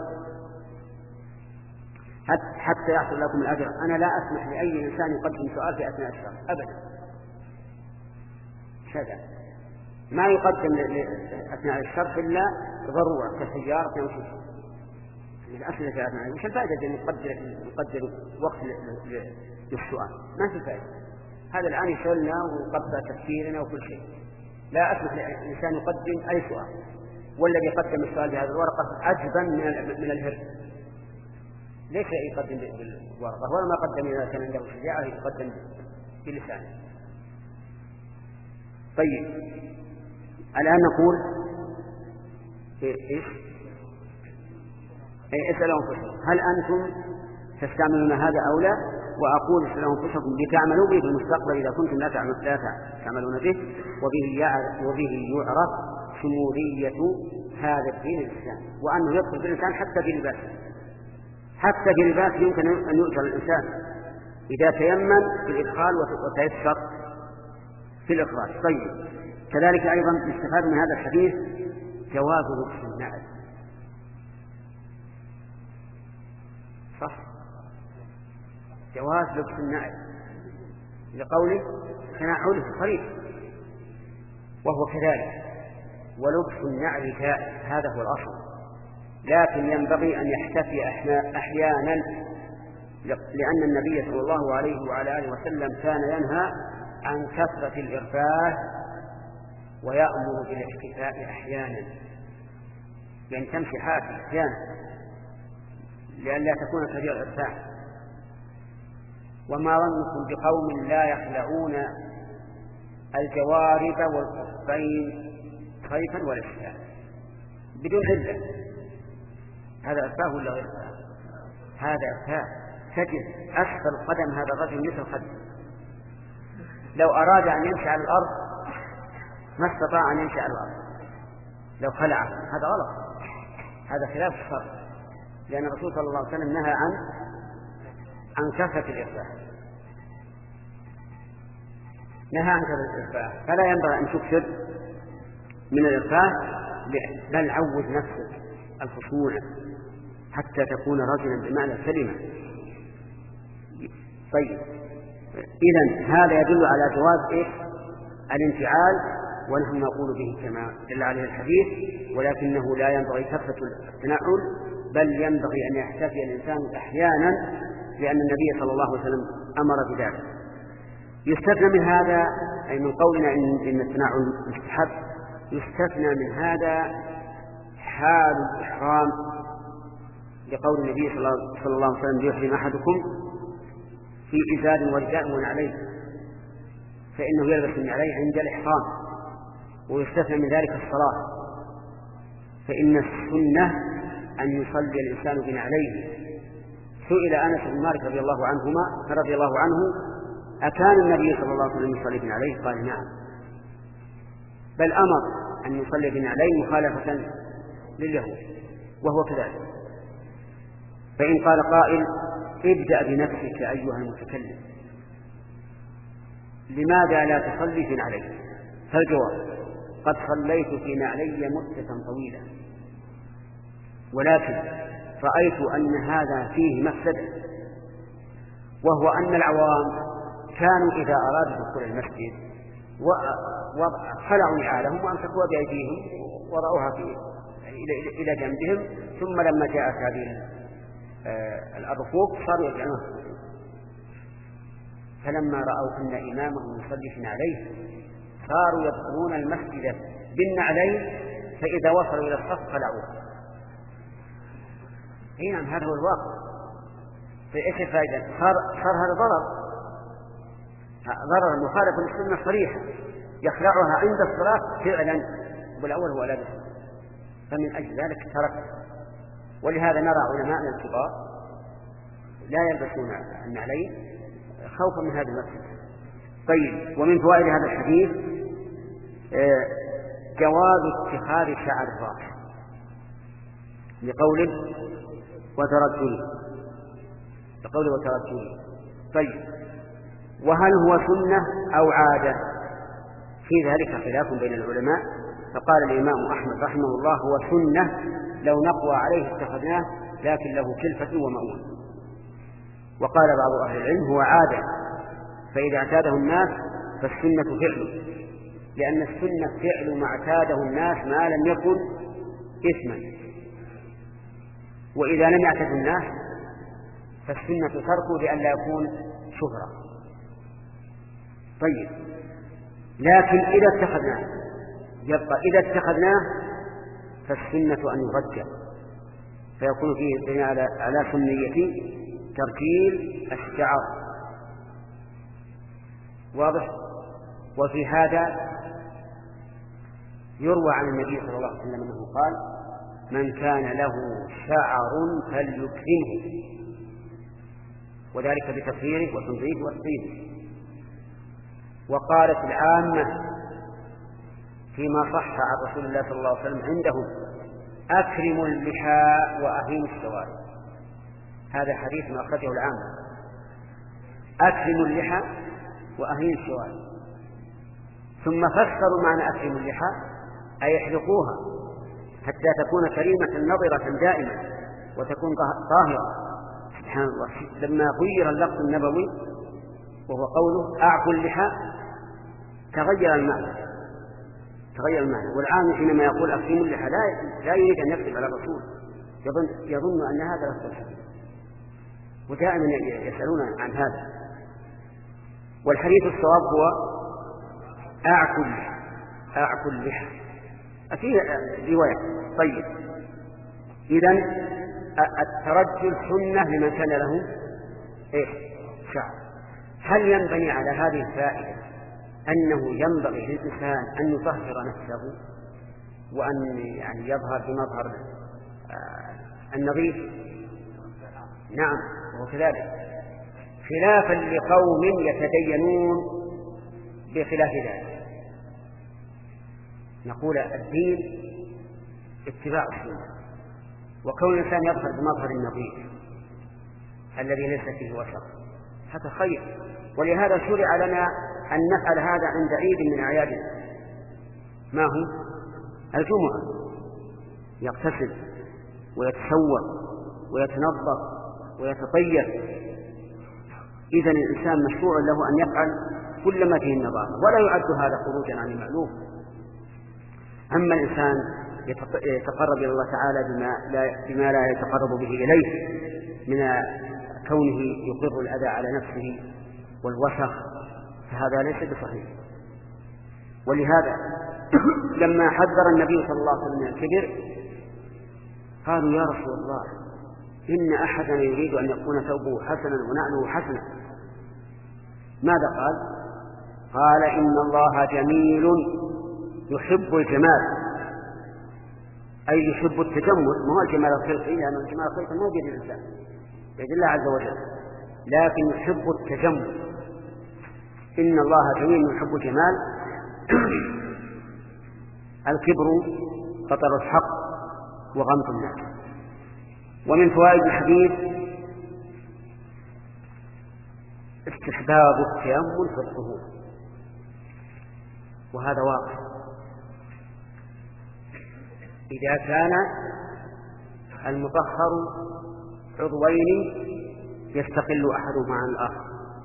حتى يحصل لكم الأجر. أنا لا أسمح لأي إنسان يقدم سؤال في أثناء الشرح أبدا، شذا ما يقدم أثناء الشرح إلا ضرورة كسيارة أو شيء من الأسئلة في أثناء. وش الفائدة أن نقدر نقدر وقت للسؤال؟ ما في فائدة. هذا الآن يشغلنا وقبض تفكيرنا وكل شيء. لا أسمح لإنسان يقدم أي سؤال، والذي يقدم السؤال بهذه الورقة عجبا من الهرب. ليش يقدم بالورقة؟ ولا ما قدم إذا كان عنده شجاعة يقدم بلسانه. طيب، الآن نقول إيش؟ إيه اسألوا أنفسكم هل أنتم تستعملون هذا أو لا؟ وأقول اسألوا أنفسكم لتعملوا به في المستقبل إذا كنتم لا تعملون به، وبه وبه يعرف شمولية هذا الدين الإسلامي، وأنه يدخل بالإنسان حتى في لباسه. حتى في لباسه يمكن أن يؤجر الإنسان إذا تيمم في الإدخال وتيسر في الإخراج. طيب، كذلك أيضا نستفاد من هذا الحديث جواز لبس النعل. صح، جواز لبس النعل لقوله تنعله قريب، وهو كذلك. ولبس النعل جائز، هذا هو الأصل، لكن ينبغي أن يحتفي أحيانا، لأن النبي صلى الله عليه وعلى آله وسلم كان ينهى عن كثرة الإرفاه ويأمر بالاحتفاء أحيانا، يعني تمشي حافي أحيانا لئلا تكون كثير الإرفاه. وما ظنكم بقوم لا يخلعون الجوارب والخفين خيفا ولا شتاء بدون علة؟ هذا إرفاه ولا غير إرفاه؟ هذا إرفاه. تجد أسفل قدم هذا الرجل مثل خده، لو أراد أن يمشي على الأرض ما استطاع أن يمشي على الأرض، لو خلعه هذا غلط، هذا خلاف الشرع، لأن الرسول صلى الله عليه وسلم نهى عن عن كثرة الإرفاع، نهى عن كثرة الإرفاع، فلا ينبغي أن تكثر من الإرفاع، بل عود نفسك الخشوع حتى تكون رجلا بمعنى الكلمة. طيب، إذن هذا يدل على جواز إيه؟ الانفعال، ونحن نقول به كما دل عليه الحديث، ولكنه لا ينبغي كثرة التنعل، بل ينبغي أن يحتفي الإنسان أحيانا، لأن النبي صلى الله عليه وسلم أمر بذلك. يستثنى من هذا، أي من قولنا إن, إن التنعل مستحب، يستثنى من هذا حال الإحرام، لقول النبي صلى الله عليه وسلم: يحرم أحدكم في إزار ورداء ونعلين، فإنه يلبس النعلين عند الإحرام. ويستثنى من ذلك الصلاة، فإن السنة أن يصلي الإنسان بنعليه. سئل أنس بن مالك رضي الله عنهما رضي الله عنه: أكان النبي صلى الله عليه وسلم يصلي بنعليه؟ قال: نعم، بل أمر أن يصلي بنعليه مخالفة لليهود، وهو كذلك. فإن قال قائل: ابدأ بنفسك أيها المتكلم، لماذا لا تصلي في نعليه؟ فالجواب: قد صليت في نعلي مدة طويلة، ولكن رأيت أن هذا فيه مفسدة، وهو أن العوام كانوا إذا أرادوا دخول المسجد خلعوا نعالهم وأمسكوها بأيديهم وضعوها في إلى جنبهم، ثم لما جاءت هذه الرفوف صاروا يرجعون. فلما رأوا أن إمامهم يصلي في نعليه صاروا يدخلون المسجد بالنعلين، فإذا وصلوا إلى الصف خلعوها. نعم، هذا هو الواقع. فإيش الفائدة؟ صار, صار هذا ضرر ضرر مخالف للسنة صريحة، يخلعها عند الصلاة فعلا، والأول هو لابس، فمن أجل ذلك ترك. ولهذا نرى علماءنا الكبار لا يلبسون النعلين خوفا من هذا المسجد. طيب، ومن فوائد هذا الحديث جواز اتخاذ شعر الرأس، لقوله وترجله، لقوله وترجله. طيب، وهل هو سنة أو عادة؟ في ذلك خلاف بين العلماء، فقال الإمام أحمد رحمه الله: هو سنة، لو نقوى عليه اتخذناه، لكن له كلفة ومؤون. وقال بعض أهل العلم: هو عادة، فإذا اعتاده الناس فالسنة فعله، لأن السنة فعل ما اعتاده الناس ما لم يكن إثما، وإذا لم يعتده الناس فالسنة تركه لئلا يكون شهرة. طيب، لكن إذا اتخذناه يبقى إذا اتخذناه فالسنة أن يرجع، فيكون فيه بناء على سنية تركيل الشعر. واضح؟ وفي هذا يروى عن النبي صلى الله عليه وسلم أنه قال: من كان له شعر فليكرمه، وذلك بتطهيره وتنظيفه وتطيبه. وقالت العامة فيما صح عن رسول الله صلى الله عليه وسلم عندهم: أكرموا اللحى وأهينوا السواري. هذا حديث ما أخرجه العامة: أكرموا اللحى وأهينوا السواري. ثم فسروا معنى أكرموا اللحى أي يحلقوها حتى تكون كريمة نظرة دائما وتكون طاهرة. سبحان الله، لما غير اللفظ النبوي وهو قوله أعفوا اللحى تغير المعنى تغير المعنى والعام حينما يقول أكرموا اللحى لا, لا يريد أن يكتب على الرسول، يظن, يظن أن هذا لفظ الحديث، ودائما يسألون عن هذا. والحديث الصواب هو أعفوا اللحى أعفوا اللحى فيه رواية. طيب، إذن الترجل سنة لمن كان له إيه؟ شعر. هل ينبني على هذه الفائدة أنه ينبغي للإنسان أن يطهر نفسه وأن يعني يظهر بمظهر آه النظيف؟ نعم، وكذلك خلافا لقوم يتدينون بخلاف ذلك. نقول الدين اتباع السنة، وكون الإنسان يظهر بمظهر النظيف الذي ليس فيه وسط هذا خير. ولهذا شرع لنا أن نفعل هذا عند عيد من أعيادنا، ما هو الجمعة، يغتسل ويتسوق ويتنظف ويتطيب. إذن الإنسان مشروع له أن يفعل كل ما فيه النظافة، ولا يعد هذا خروجا عن المألوف. أما الإنسان يتقرب إلى الله تعالى بما لا, بما لا يتقرب به إليه من كونه يقر الأذى على نفسه والوسخ، فهذا ليس بصحيح. ولهذا لما حذر النبي صلى الله عليه وسلم من الكبر قالوا يا رسول الله إن أحدنا يريد أن يكون ثوبه حسنا ونعله حسنا، ماذا قال؟ قال إن الله جميل يحب الجمال، أي يحب التجمل، ما هو الجمال الخلقي، لأن الجمال الخلقي مو بيد الإنسان، بيد الله عز وجل، لكن يحب التجمل. إن الله جميل يحب الجمال. الكبر بطر الحق وغمط الناس. ومن فوائد الحديث استحباب التيمم في الطهور، وهذا واقع إذا كان المطهر عضوين يستقل أحدهما عن الآخر،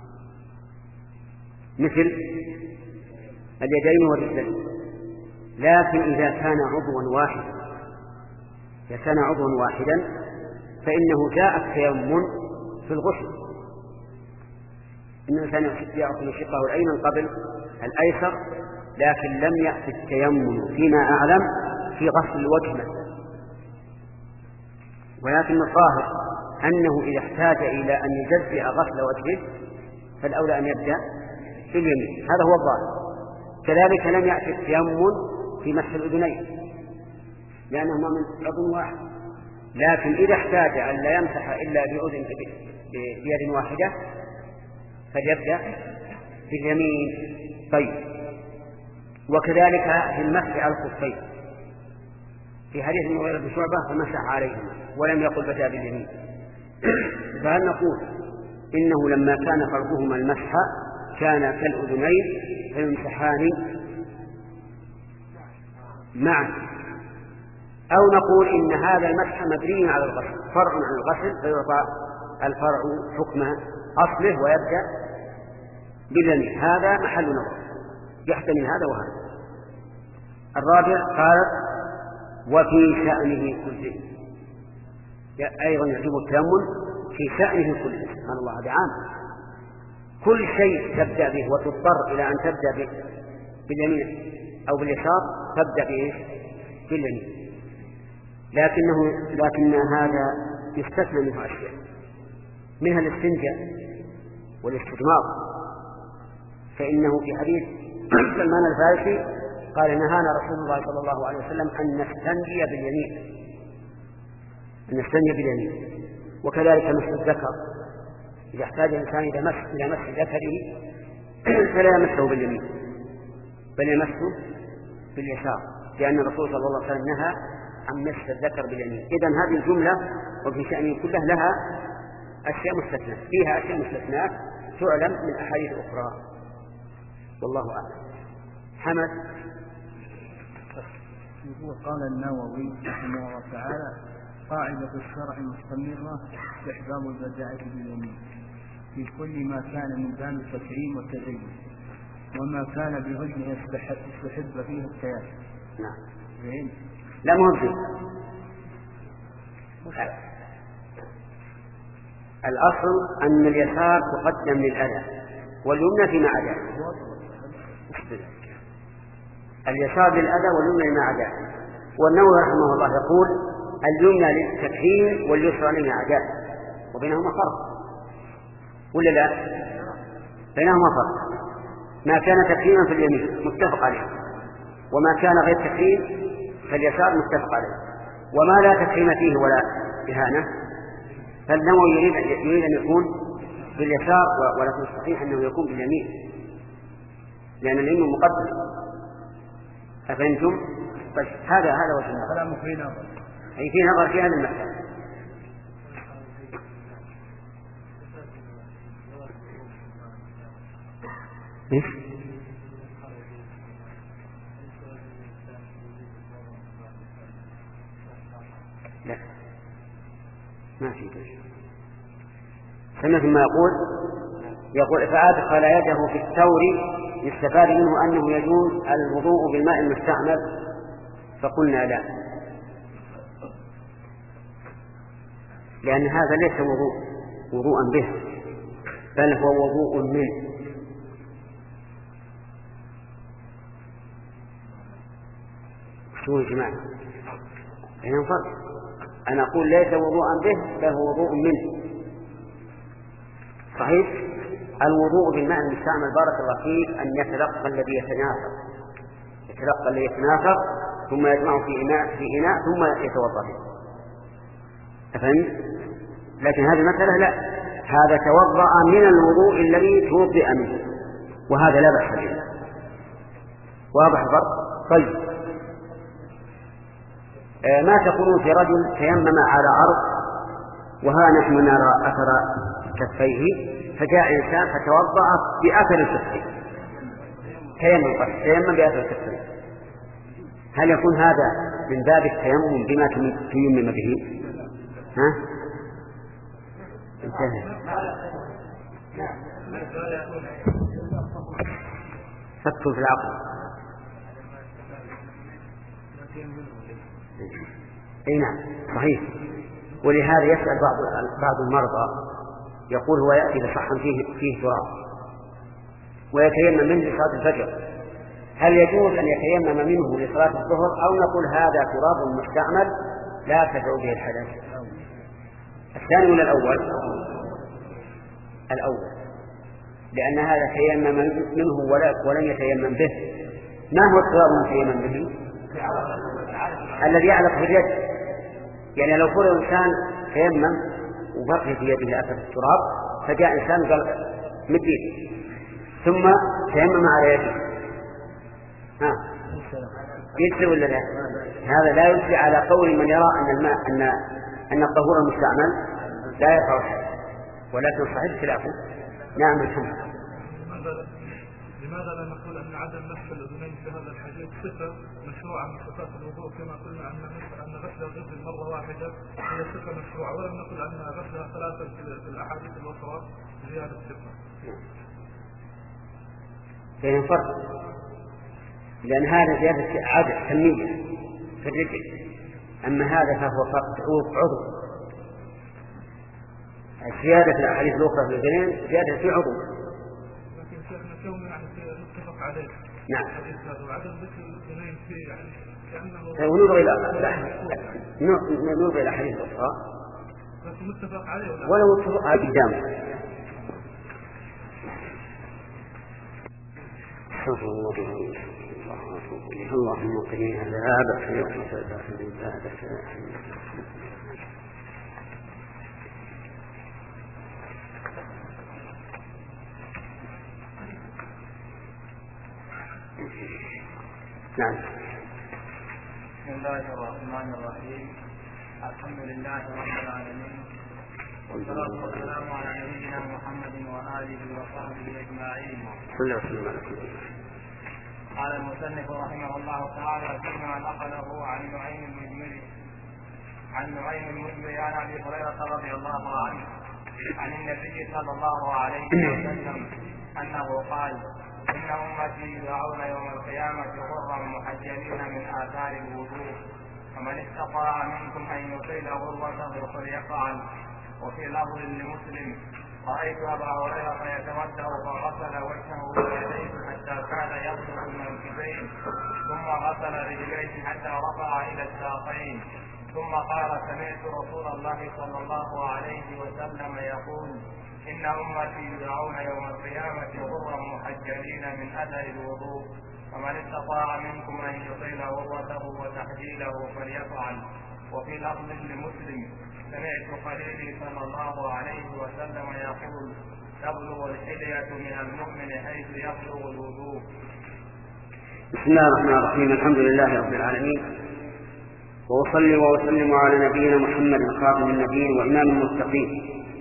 مثل اليدين والرجلين. لكن إذا كان عضوا واحدا إذا كان عضوا واحدا فإنه جاء التيمم في الغسل. إن الإنسان يأخذ شقه الأيمن قبل الأيسر، لكن لم يأتي التيمم فيما أعلم في غسل الوجه مثلا. ولكن الظاهر أنه إذا احتاج إلى أن يجزئ غسل وجهه فالأولى أن يبدأ في اليمين، هذا هو الظاهر. كذلك لم يأتي التيمم في مسح الأذنين لأنهما من عضو واحد، لكن إذا احتاج أن لا يمسح إلا بأذن بيد واحدة فليبدأ في اليمين. طيب، وكذلك في المسح على الخفين في حديث المغيرة بن شعبة فمسح عليهما ولم يقل بدأ باليمين. فهل نقول إنه لما كان فرضهما المسح كان كالأذنين فيمسحان معا، أو نقول إن هذا المسح مبني على الغسل فرع عن الغسل فيعطى الفرع حكم أصله ويبدأ باليمين؟ هذا محل نظر، يحتمل هذا وهذا. الرابع قال وفي شأنه كله، أيضا يجب التأمل في شأنه كله. سبحان الله، هذا عام، كل شيء تبدأ به وتضطر إلى أن تبدأ باليمين أو باليسار تبدأ به باليمين، لكنه لكن هذا يستثنى منه أشياء، منها الاستنجاء والاستجمار، فإنه في حديث سلمان الفارسي قال نهانا رسول الله صلى الله عليه وسلم أن نستنجي باليمين أن نستنجي باليمين. وكذلك مس الذكر، إذا احتاج الإنسان إلى مس إلى مس ذكره فلا يمسه باليمين بل يمسه باليسار، لأن الرسول صلى الله عليه وسلم نهى عن مس الذكر باليمين. إذن هذه الجملة وفي شأنه كله لها أشياء مستثناة، فيها أشياء مستثناة تعلم من أحاديث أخرى، والله أعلم. حمد. قال النووي رحمه الله تعالى قاعدة الشرع مستمرة استحباب البداءة باليمين في كل ما كان من باب التكريم والتزين، وما كان بوجه يستحب فيه التياسر. نعم. زين. لا مهم. الأصل أن اليسار تقدم للأذى واليمنى فيما عداه. اليسار للأذى واليمنى لما عداه. والنووي رحمه الله يقول اليمنى للتكريم واليسرى لما عداه، وبينهما فرق ولا لا؟ بينهما فرق. ما كان تكريما في اليمين متفق عليه، وما كان غير تكريم فاليسار متفق عليه، وما لا تكريم فيه ولا إهانة فالنووي يريد, يريد أن يكون باليسار، ولكن الصحيح أنه يكون باليمين لأن اليمين مقدم. أفهمتم؟ طيب هذا هذا وجه النظر. كلامه في نظر. أي في نظر في هذا المسألة. إيش؟ لا ما في شيء. سمع ثم يقول يقول فأدخل يده في الثور يستفاد منه أنه يجوز الوضوء بالماء المستعمل، فقلنا لا، لأن هذا ليس وضوء وضوءا به، بل هو وضوء منه. شو يا جماعة؟ بينهم فرق. أنا أقول ليس وضوءا به بل هو وضوء منه. صحيح؟ الوضوء بالماء المستعمل بارك الله فيك أن يتلقى الذي يتناثر يتلقى الذي يتناثر ثم يجمع في إناء في إناء ثم يتوضأ به. أفهمت؟ لكن هذه المسألة لا، هذا توضأ من الوضوء الذي توضأ منه، وهذا لا بأس به. واضح الفرق؟ طيب آه ما تقولون في رجل تيمم على أرض وها نحن نرى أثر كفيه، فجاء إنسان فتوضأ بأثر الكفين، تيمم قد تيمم بأثر الكفين، هل يكون هذا من باب التيمم بما تيمم به؟ ها؟ انتهى. فكر في العقل. اي نعم صحيح. ولهذا يسأل بعض بعض المرضى يقول هو يأتي بصحن فيه فيه تراب ويتيمم منه لصلاة الفجر، هل يجوز أن يتيمم منه لصلاة الظهر أو نقول هذا تراب مستعمل لا تدعو به الحدث؟ الثاني ولا الأول؟ الأول، لأن هذا تيمم منه ولن يتيمم به. ما هو التراب المتيمم به؟ الذي يعلق في اليد. يعني لو فرض إنسان تيمم وبقي في يده أثر التراب فجاء إنسان قال مدين ثم تيمم على يده، ها يجزي ولا لا؟ هذا لا يجزي على قول من يرى أن الماء أن أن الطهور المستعمل لا يقع الحدث، ولكن صحيح خلافه. نعم الحمد. لماذا لا نقول أن عدم مسح الأذنين في هذا الحديث صفة مشروعة من صفات الوضوء، كما قلنا أن أن غسل الرجل مرة واحدة هي صفة مشروعة، ولم نقل أن غسلها ثلاثة في الأحاديث الأخرى زيادة صفة. بين فرق، لأن هذا زيادة عادة سمية في الرجل، أما هذا فهو فرق عضو. الزيادة في الأحاديث الأخرى في الأذنين زيادة في عضو. لكن شيخنا كون يعني نتفق عليه. نعم. وعدم ذكر الأذنين في يعني كأنه. وننظر إلى ننظر إلى أحاديث أخرى. لكن متفق عليه ولا؟ ولو اتفق على قدامه. اللهم قني عذابك يوم تبعث عبادك. نعم. بسم الله الرحمن الرحيم. الحمد لله رب العالمين، والصلاة والسلام على نبينا محمد وآله وصحبه أجمعين. قال المصنف رحمه الله تعالى فيما نقله عن نعيم المجمري عن نعيم المجمري عن أبي هريرة رضي الله عنه عن النبي صلى الله عليه وسلم أنه قال: إن أمتي يدعون يوم القيامة غرا محجلين من آثار الوضوء، فمن استطاع منكم أن يطيل غرته فليفعل. وفي لفظ لمسلم: رأيت أبا هريرة يتودع فغسل وجهه ويديه حتى كان يبلغ المنكبين، ثم غسل رجليه حتى رفع إلى الساقين، ثم قال: سمعت رسول الله صلى الله عليه وسلم يقول: إن أمتي يدعون يوم القيامة غرا محجلين من أثر الوضوء، فمن استطاع منكم أن يطيل غرته وتحجيله فليفعل. وفي لفظ لمسلم: سمعت خليلي صلى الله عليه وسلم يقول: تبلغ الحلية من المؤمن حيث يبلغ الوضوء. بسم الله الرحمن الرحيم. الحمد لله رب العالمين، وأصلي وأسلم على نبينا محمد خاتم النبيين وإمام المتقين،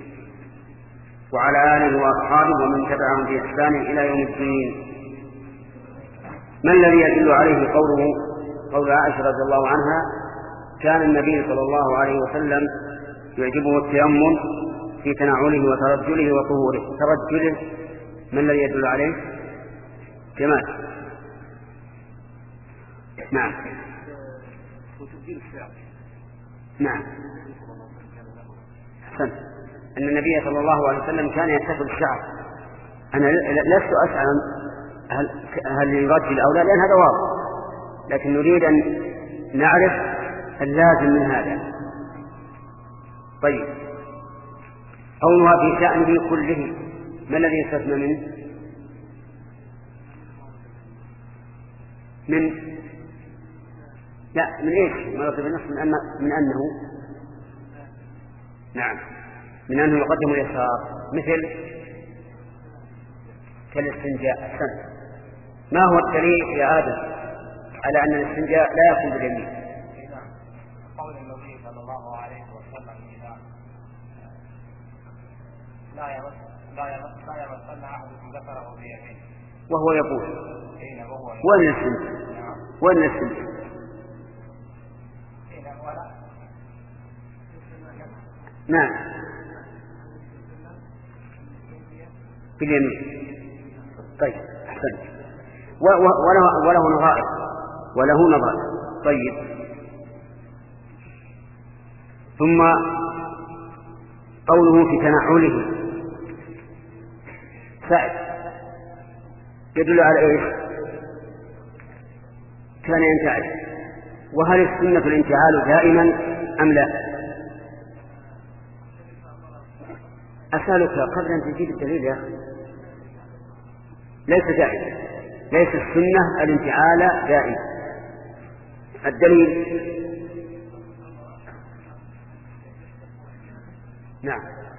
وعلى آله وأصحابه ومن تبعهم بإحسان إلى يوم الدين. ما الذي يدل عليه قوله قول عائشة رضي الله عنها كان النبي صلى الله عليه وسلم يعجبه التيمم في تنعله وترجله وطهوره؟ ترجله ما الذي يدل عليه؟ جمال. نعم نعم أحسن. أن النبي صلى الله عليه وسلم كان يتخذ الشعر. أنا لست أسأل هل, هل يرجل أو لا، لأن هذا واضح، لكن نريد أن نعرف اللازم من هذا. طيب، قولها في شأنه كله ما الذي يستثنى منه؟ من لا من ايش؟ ما يطلب النص من, أن... من انه نعم من انه يقدم اليسار، مثل كالاستنجاء. أحسن. ما هو الدليل يا آدم على أن الاستنجاء لا يكون باليمين؟ قول النبي صلى الله عليه وسلم إذا لا يمس لا يمس لا يمسن أحدكم ذكره بيمينه، وهو يقول وين الاستنجاء؟ وين الاستنجاء؟ نعم باليمين. طيب أحسن. وله, وله نظائر وله نظائر. طيب، ثم قوله في تنعله سعد يدل على ايش؟ كان ينتعل. وهل السنة الانتعال دائما أم لا؟ أسألك قبل أن تجيب الدليل يا أخي. ليس دائما، ليس السنة الانتعال دائما. الدليل نعم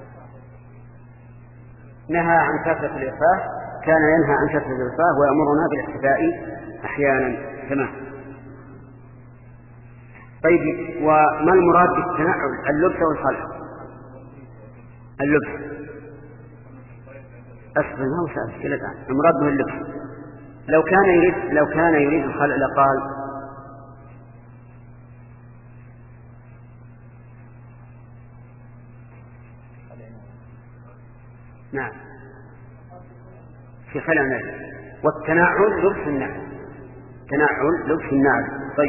نهى عن كثرة الإرفاه، كان ينهى عن كثرة الإرفاه ويأمرنا بالاحتفاء أحيانا. تمام. طيب، وما المراد بالتنعل؟ اللبس أو الخلع؟ اللبس. أصبر ما هو سأل كلا الآن. المراد به اللبس. لو كان يريد لو كان يريد الخلع لقال نعم في خلع النعل. والتنعل لبس النعل. تنعل لبس النعل. طيب،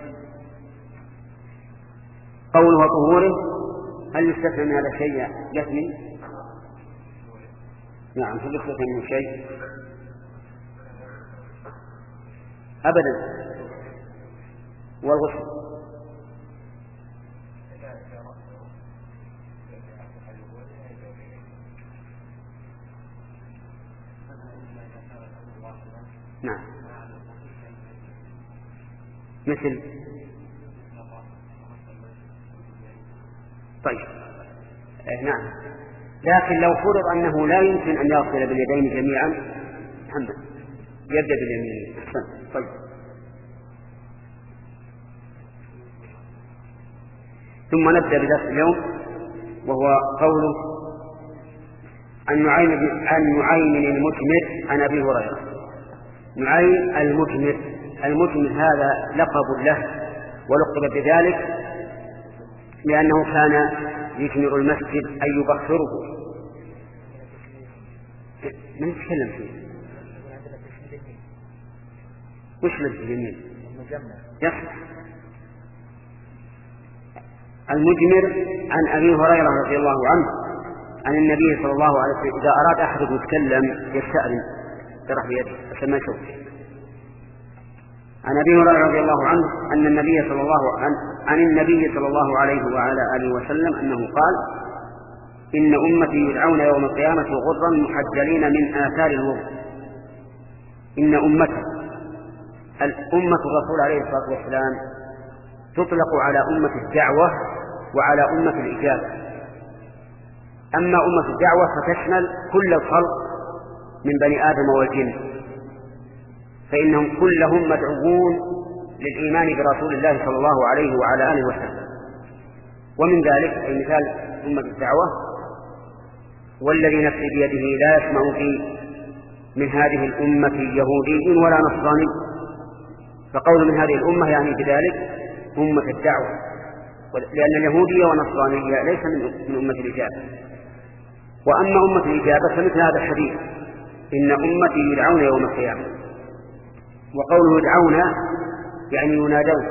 قوله طهوره هل يستثنى من هذا الشيء يثني؟ نعم، هل يستثنى من شيء؟ أبدا. والغسل نعم مثل. طيب نعم، لكن لو فرض أنه لا يمكن أن يغسل باليدين جميعا محمد يبدأ باليمين. أحسن. طيب، ثم نبدأ بدرس اليوم، وهو قوله عن نعيم عن نعيم المجمر عن أبي هريرة. نعيم المجمر. المجمر هذا لقب له، ولقب بذلك لأنه كان يجمر المسجد أي يبخره. من يتكلم فيه؟ وش مسجد اليمين؟ يصح. المجمر عن أبي هريرة رضي الله عنه عن النبي صلى الله عليه وسلم إذا أراد أحد يتكلم يستأذن يرح بيده عشان ما يشوف. عن أبي هريرة رضي الله عنه أن النبي صلى الله عن, عن النبي صلى الله عليه وعلى آله وسلم أنه قال: إن أمتي يدعون يوم القيامة غرا محجلين من آثار الوضوء. إن أمته الأمة الرسول عليه الصلاة والسلام تطلق على أمة الدعوة وعلى أمة الإجابة. أما أمة الدعوة فتشمل كل الخلق من بني آدم والجن، فإنهم كلهم مدعوون للإيمان برسول الله صلى الله عليه وعلى آله وسلم. ومن ذلك أي مثال أمة الدعوة، والذي نفسي بيده لا يسمع في من هذه الأمة يهودي ولا نصراني، فقول من هذه الأمة يعني بذلك أمة الدعوة، لأن اليهودية والنصرانية ليس من أمة الإجابة. وأما أمة الإجابة فمثل هذا الحديث: إن أمتي يدعون يوم القيامة. وقوله يدعون يعني ينادون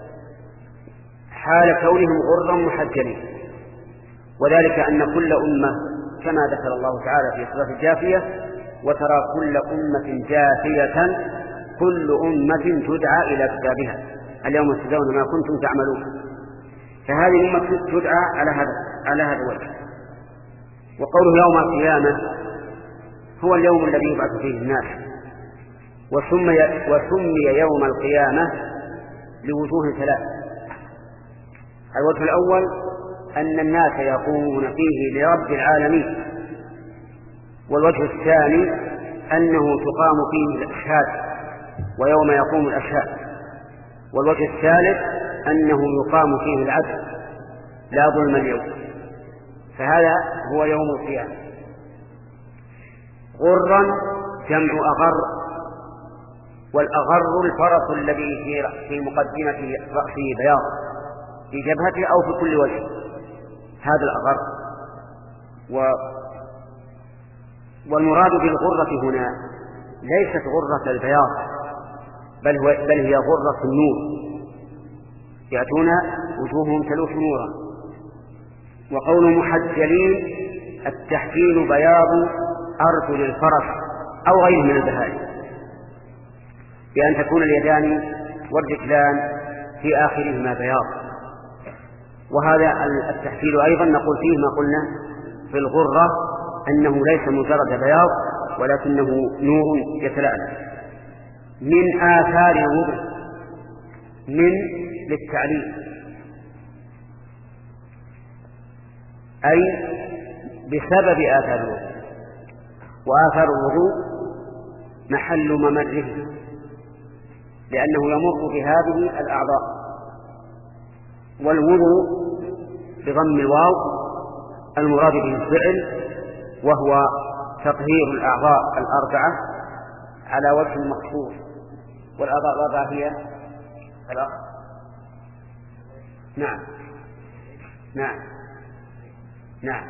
حال كونهم غرا محجلين، وذلك أن كل أمة كما ذكر الله تعالى في سورة الجاثية: وترى كل أمة جاثية كل أمة تدعى إلى كتابها اليوم تجزون ما كنتم تعملون. فهذه الأمة تدعى على هذا على هذا الوجه. وقوله يوم القيامة هو اليوم الذي يبعث فيه الناس، وسمي, وسمي يوم القيامة لوجوه ثلاث: الوجه الأول أن الناس يقومون فيه لرب العالمين، والوجه الثاني أنه تقام فيه الأشهاد ويوم يقوم الأشهاد، والوجه الثالث أنه يقام فيه العدل لا ظلم اليوم. فهذا هو يوم القيامة. غرا جمع أغر، والأغر الفرس الذي في مقدمة رأسه بياض في جبهته أو في كل وجه، هذا الأغر. و والمراد بالغرة هنا ليست غرة البياض، بل, هو بل هي غرة النور، يأتون وجوههم تلوح نورا. وقول محجلين التحجيل بياض أرجل الفرس أو غيره من البهائم، بأن تكون اليدان والرجلان في آخرهما بياض. وهذا التحجيل أيضا نقول فيه ما قلنا في الغرة، أنه ليس مجرد بياض ولكنه نور يتلألأ. من آثار الوضوء، من للتعليل، أي بسبب آثار الوضوء. وآثار الوضوء محل ممره، لأنه يمر بهذه الأعضاء. والوضوء بضم الواو المراد به الفعل، وهو تطهير الأعضاء الأربعة على وجه مخصوص. والأعضاء الأربعة هي الأخ نعم نعم نعم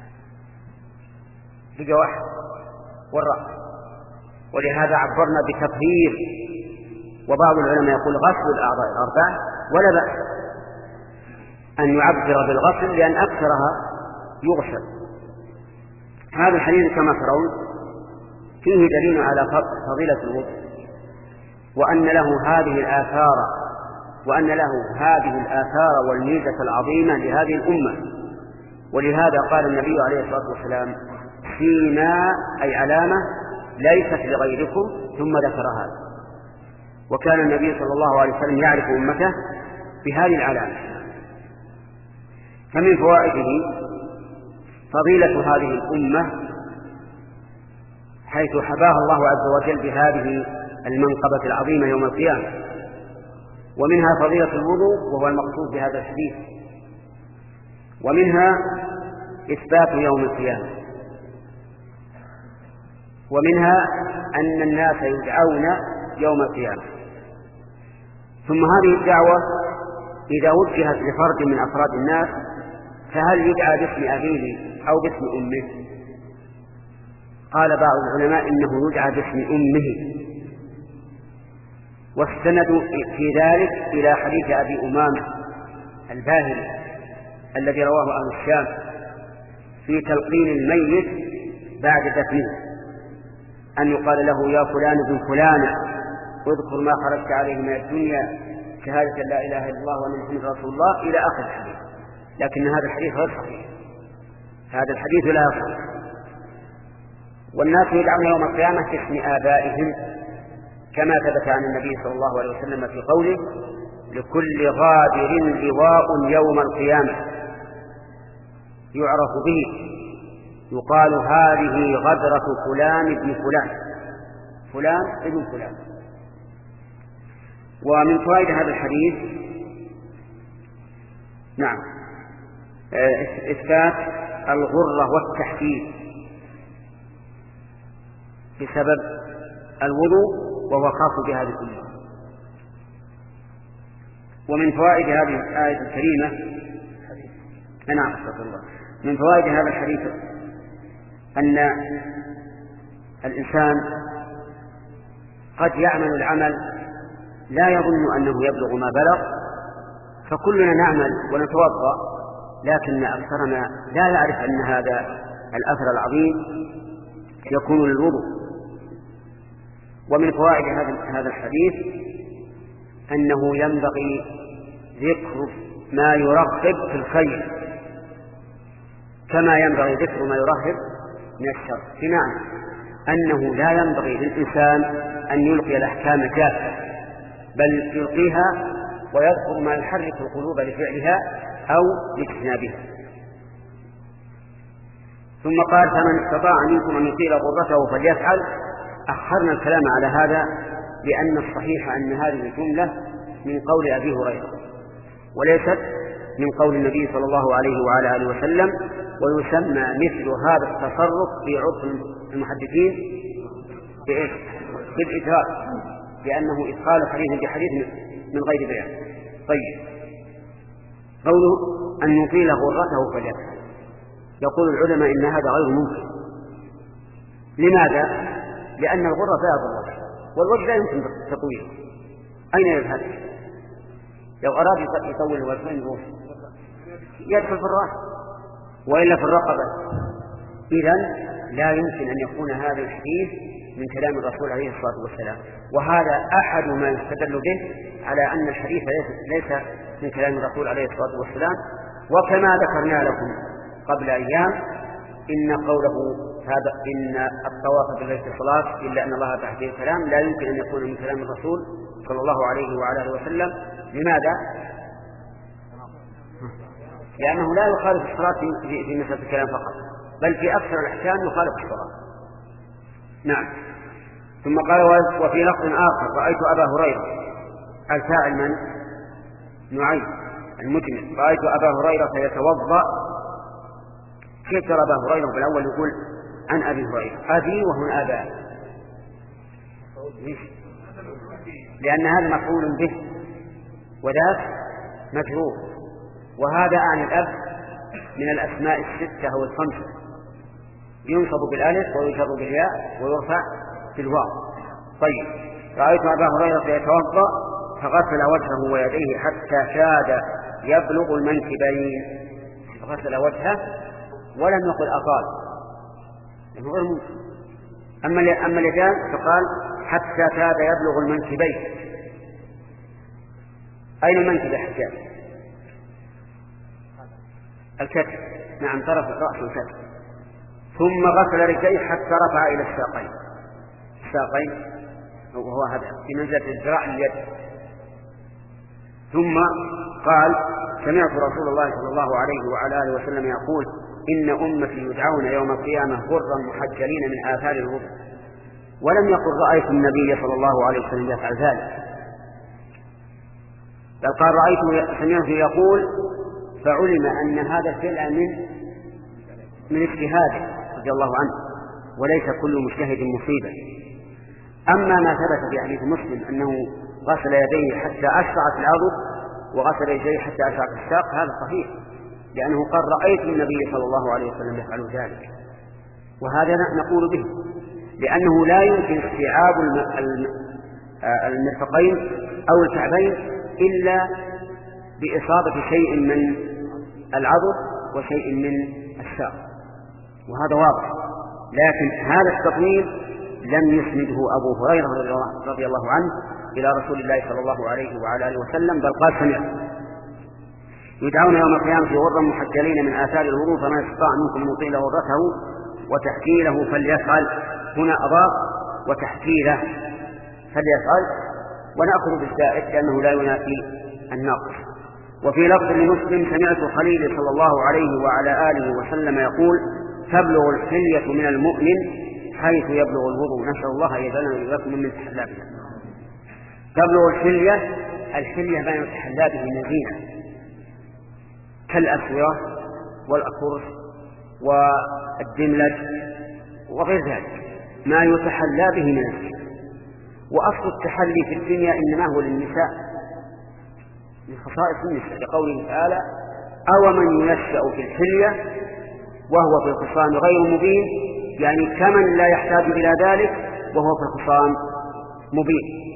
بقى واحد والرأس. ولهذا عبرنا بتطهير. وبعض العلماء يقول غسل الأعضاء الأربعة، ولا بأس أن يعبر بالغسل لأن أكثرها يغسل. هذا الحديث كما ترون فيه دليل على فضيلة الوضوء، وأن له هذه الآثار وأن له هذه الآثار والميزة العظيمة لهذه الأمة. ولهذا قال النبي عليه الصلاة والسلام: فيما أي علامة ليست لغيركم، ثم ذكر هذا. وكان النبي صلى الله عليه وسلم يعرف أمته بهذه العلامة. فمن فوائده فضيلة هذه الأمة حيث حباها الله عز وجل بهذه المنقبة العظيمة يوم القيامة. ومنها فضيلة الوضوء وهو المقصود بهذا الحديث. ومنها إثبات يوم القيامة. ومنها أن الناس يدعون يوم القيامة. ثم هذه الدعوة إذا وجهت لفرد من أفراد الناس فهل يدعى باسم أبيه أو باسم أمه؟ قال بعض العلماء إنه يدعى باسم أمه، واستندوا في ذلك إلى حديث أبي أمامة الباهلي الذي رواه أهل الشام في تلقين الميت بعد دفنه، أن يقال له: يا فلان بن فلانة اذكر ما خرجت عليه من الدنيا شهادة لا إله إلا الله وأن محمد رسول الله، إلى آخر الحديث. لكن هذا الحديث غير صحيح، هذا الحديث لا يصح. والناس يدعون يوم القيامة باسم آبائهم، كما ثبت عن النبي صلى الله عليه وسلم في قوله: لكل غادر لواء يوم القيامة يعرف به، يقال: هذه غدرة فلان ابن فلان، فلان ابن فلان. ومن فوائد هذا الحديث نعم إثبات الغرة والتحديد بسبب الوضوء وهو خاص بهذه الأمة. ومن فوائد هذه الآية الكريمة نعم استغفر الله من فوائد هذا الحديث أن الإنسان قد يعمل العمل لا يظن أنه يبلغ ما بلغ، فكلنا نعمل ونتوضأ، لكن أكثرنا لا يعرف أن هذا الأثر العظيم يكون للوضوء. ومن فوائد هذا الحديث أنه ينبغي ذكر ما يرغب في الخير كما ينبغي ذكر ما يرهب من الشر، بمعنى أنه لا ينبغي للإنسان أن يلقي الأحكام جافة، بل يلقيها ويذكر ما يحرك القلوب لفعلها أو لاجتنابها. ثم قال فمن استطاع منكم أن يطيل غرته فليفعل. أخرنا الكلام على هذا لأن الصحيح أن هذه الجملة من قول أبي هريرة وليست من قول النبي صلى الله عليه وعلى آله وسلم. ويسمى مثل هذا التصرف في عرف المحدثين بإيش؟ بالإدراك، لأنه إدخال حديث بحديث من غير بيان. طيب قوله أن يطيل غرته فليفعل، يقول العلماء إن هذا غير ممكن. لماذا؟ لأن الغرة بياض الوجه، والوجه لا يمكن تطويله، أين يذهب؟ لو أراد يطول الوجه يروح يدخل في الراس وإلا في الرقبة. إذن لا يمكن أن يكون هذا الحديث من كلام الرسول عليه الصلاة والسلام، وهذا أحد ما يستدل به على أن الحديث ليس من كلام الرسول عليه الصلاة والسلام. وكما ذكرنا لكم قبل أيام إن قوله هذا إن الطواف بالبيت صلاة إلا أن الله تحت الكلام لا يمكن أن يكون من كلام الرسول صلى الله عليه وعلى آله وسلم. لماذا؟ لأنه لا يخالف الصلاة في مسألة الكلام فقط، بل في أكثر الأحكام يخالف الصلاة. نعم. ثم قال وفي لفظ آخر رأيت أبا هريرة، الفاعل من؟ نعيم المجمل، رأيت أبا هريرة يتوضأ. كيف ترى أبا هريرة؟ بالأول يقول عن أبي هريرة، أبي وهنا أبا، لأن هذا مفعول به وذاك مجرور، وهذا عن الأب من الأسماء الستة أو الخمسة، ينصب بالألف ويجر بالياء ويرفع بالواو. طيب رأيت أبا هريرة يتوضأ فغسل وجهه ويديه حتى كاد يبلغ المنكبين، غسل وجهه ولم يقل أطال، لأنه غير ممكن. أما أما اليدان فقال حتى كاد يبلغ المنكبين. أين المنكب حتى؟ الكتف، نعم طرف الرأس والكتف. ثم غسل رجليه حتى رفع إلى الساقين، الساقين وهو هذا في منزلة الذراع اليد. ثم قال سمعت رسول الله صلى الله عليه وعلى آله وسلم يقول إن أمتي يدعون يوم القيامة غرا محجلين من آثار الوضوء. ولم يقل رأيت النبي صلى الله عليه وسلم يفعل ذلك، بل قال رأيت سمعته يقول، فعلم أن هذا الفعل من من اجتهاده رضي الله عنه، وليس كل مجتهد مصيبا. أما ما ثبت في حديث مسلم أنه غسل يديه حتى أشرعت العضد وغسل يديه حتى أشرعت الساق، هذا صحيح، لأنه قال رأيت النبي صلى الله عليه وسلم يفعل ذلك، وهذا نقول به لأنه لا يمكن استيعاب المرفقين أو الكعبين إلا بإصابة شيء من العضد وشيء من الساق، وهذا واضح. لكن هذا التطويل لم يسنده أبو هريرة رضي الله عنه إلى رسول الله صلى الله عليه وعلى آله وسلم، بل قال سمعت يدعون يوم القيامة غرا محجلين من آثار الوضوء فمن استطاع منكم أن يطيل غرته وتحكيله فليفعل. هنا أضاف وتحكيله فليفعل، ونأخذ بالزائد لأنه لا ينافي الناقص. وفي لفظ لمسلم سمعت خليل صلى الله عليه وعلى آله وسلم يقول تبلغ الحلية من المؤمن حيث يبلغ الوضوء. نسأل الله أن يجعلنا وإياكم من تحلابنا. تبلغ الحلية. الحلية ما يتحلى به من زينة كالأسورة والأكرس والدملج وغير ذلك، ما يتحلى به من الزينة. وأصل التحلي في الدنيا إنما هو للنساء، من خصائص النساء، لقوله تعالى: أو من ينشأ في الحلية وهو في الخصام غير مبين، يعني كمن لا يحتاج إلى ذلك وهو في الخصام مبين.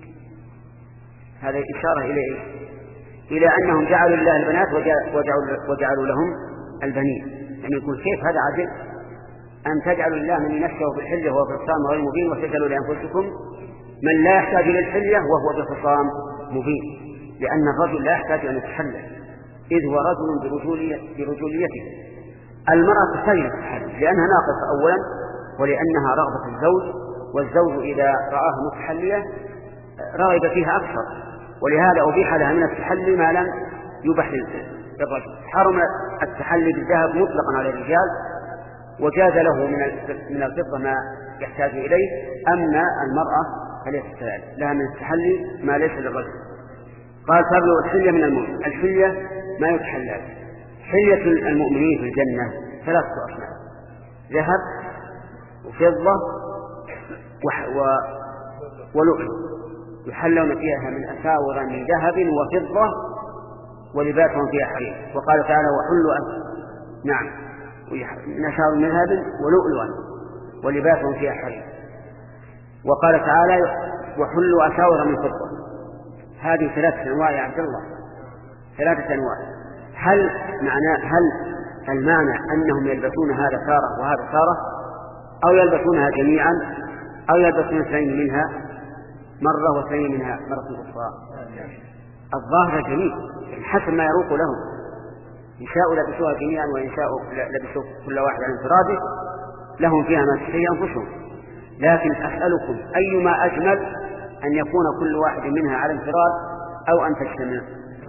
هذا إشارة إلى إيه؟ إلى أنهم جعلوا الله البنات وجعلوا, وجعلوا لهم البنين. يعني يقول كيف هذا عدل أن تجعلوا الله من ينشأ في الحلية وهو في الخصام غير مبين، وتجعلوا لأنفسكم من لا يحتاج إلى الحلية وهو في الخصام مبين، لأن الرجل لا يحتاج أن يتحلى إذ هو رجل برجوليته. المرأة تحتاج إلى التحلي لأنها ناقصة أولا، ولأنها رغبة الزوج، والزوج إذا رآها متحلية رغب فيها أكثر، ولهذا أبيح لها من التحلي ما لم يبح للرجل. حرم التحلي بالذهب مطلقا على الرجال، وجاز له من الفضة ما يحتاج إليه. أما المرأة فليس كذلك، لها من التحلي ما ليس للرجل. قال: تبلغ الحلية من المؤمن. الحلية ما يتحلى. حلية المؤمنين في الجنة ثلاثة أصناف: ذهب وفضة و... ولؤلؤ، يحلون فيها من أساور من ذهب وفضة ولباسهم فيها حرير. وقال تعالى: وحلوا أن... نعم من أساور من ذهب ولؤلؤا ولباسهم فيها حرير. وقال تعالى: وحلوا أساور من فضة. هذه ثلاثة أنواع يا عبد الله، ثلاثة أنواع. هل معنى هل المعنى أنهم يلبسون هذا تارة وهذا تارة، أو يلبسونها جميعا، أو يلبسون اثنين منها مرة واثنين منها مرة أخرى؟ الظاهر جميع حسب ما يروق لهم. إن شاءوا لبسوها جميعا وإن شاءوا لبسوا كل واحد عن انفراده، لهم فيها ما تشتهي أنفسهم. لكن أسألكم أيما أجمل، أن يكون كل واحد منها على انفراد أو أن تجتمع؟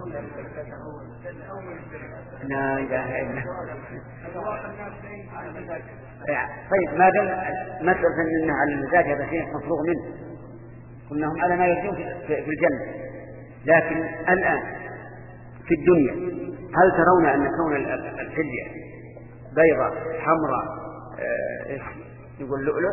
لا إله إلا الله. طيب ما دام مسألة أنها على المزاج هذا شيء مفروغ منه، كلهم على ما يرجون في الجنة. لكن الآن في الدنيا هل ترون أن كون الحلية بيضاء حمراء آه يقول لؤلؤ؟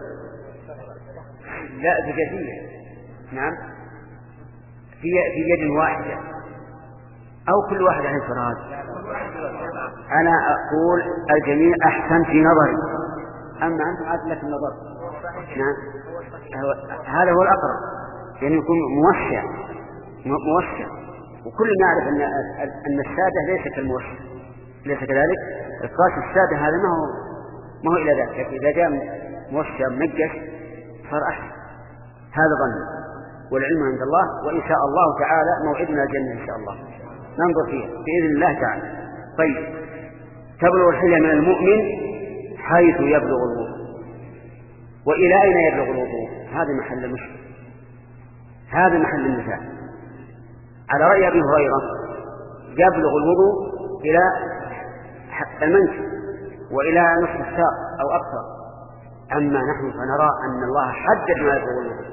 لا زجاجية. نعم في في يد واحدة أو كل واحدة انفراد؟ أنا أقول الجميع أحسن في نظري، أما أنتم عاد لك النظر. نعم هذا هو الأقرب، يعني يكون موشع موشع وكل ما يعرف أن أن السادة ليس كالموشع، ليس كذلك. القاس السادة هذا ما هو ما هو إلى ذلك، إذا جاء موشع منجش صار أحسن. هذا ظن، والعلم عند الله، وإن شاء الله تعالى موعدنا الجنة إن شاء الله ننظر فيها بإذن الله تعالى. طيب، تبلغ الحلية من المؤمن حيث يبلغ الوضوء. وإلى أين يبلغ الوضوء؟ هذا محل المشكلة، هذا محل النزاع. على رأي أبي هريرة يبلغ الوضوء إلى المنكب وإلى نصف الساق أو أكثر، أما نحن فنرى أن الله حدد ما يبلغ الوضوء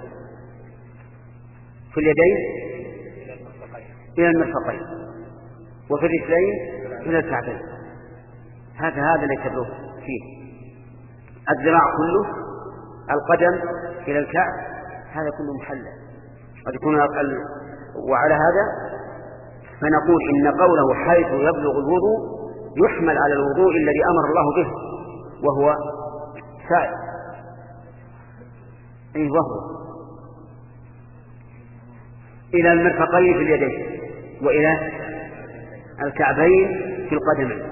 في اليدين إلى المرفقين، وفي الرجلين إلى الكعبين. هذا هذا اللي تبلغ فيه. الذراع كله، القدم إلى الكعب، هذا كله محلل قد يكون أقل. وعلى هذا فنقول إن قوله حيث يبلغ الوضوء يحمل على الوضوء الذي أمر الله به وهو سائل، أي وهو إلى المرفقين في اليدين وإلى الكعبين في القدمين.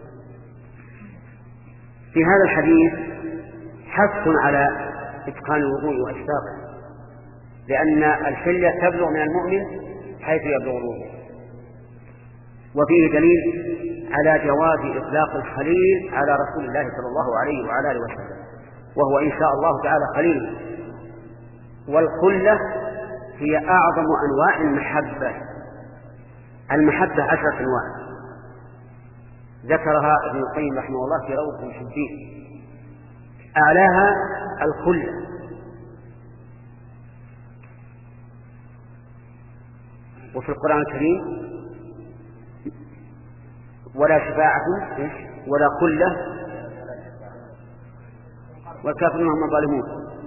في هذا الحديث حث على إتقان الوضوء وأسبابه، لأن الحلية تبلغ من المؤمن حيث يبلغ الوضوء. وفيه دليل على جواز إطلاق الخليل على رسول الله صلى الله عليه وعلى آله وسلم، وهو إن شاء الله تعالى خليل. والخلة هي أعظم أنواع المحبة. المحبة عشرة أنواع ذكرها ابن القيم رحمه الله في روض المحبين. أعلاها الخلة، وفي القرآن الكريم ولا شفاعة ولا قلة والكافرون هم الظالمون.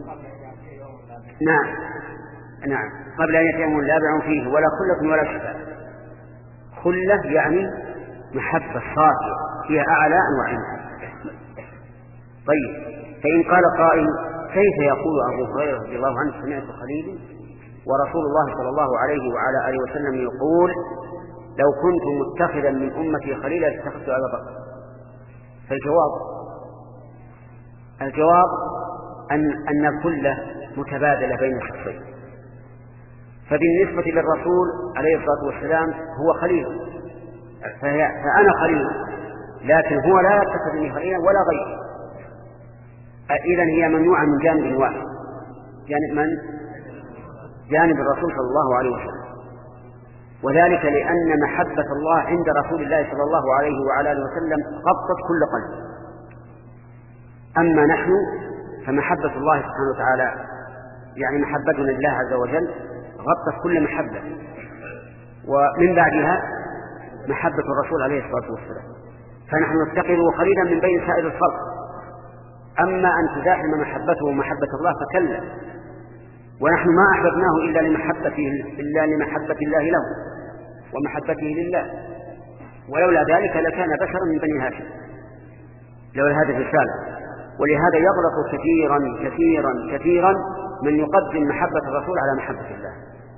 نعم نعم قبل أن يتيمون لا بيع فيه ولا خلة ولا شفاعة. خلة يعني محبة صافية فيها أعلى أنواع المحبة. طيب فإن قال قائل كيف يقول أبو هريرة رضي الله عنه سمعت خليلي ورسول الله صلى الله عليه وعلى آله وسلم يقول لو كنت متخذا من أمتي خليلا لاتخذت أبا بكر؟ فالجواب الجواب أن أن الخلة متبادلة بين الشخصين. فبالنسبة للرسول عليه الصلاة والسلام هو خليل فأنا خليل، لكن هو لا يتخذني خليلا ولا غيره. إذن هي ممنوعة من جانب واحد، جانب من؟ جانب الرسول صلى الله عليه وسلم. وذلك لأن محبة الله عند رسول الله صلى الله عليه وعلى آله وسلم غطت كل قلب. أما نحن فمحبة الله سبحانه وتعالى يعني محبتنا لله عز وجل غطت كل محبة، ومن بعدها محبة الرسول عليه الصلاة والسلام، فنحن نفتقر خليلا من بين سائر الخلق. أما أن تزاحم محبته ومحبة الله فكلا، ونحن ما أحببناه إلا لمحبته إلا لمحبة الله له ومحبته لله، ولولا ذلك لكان بشرا من بني هاشم لولا هذه الرسالة. ولهذا يغلط كثيرا كثيرا كثيرا من يقدم محبة الرسول على محبة الله.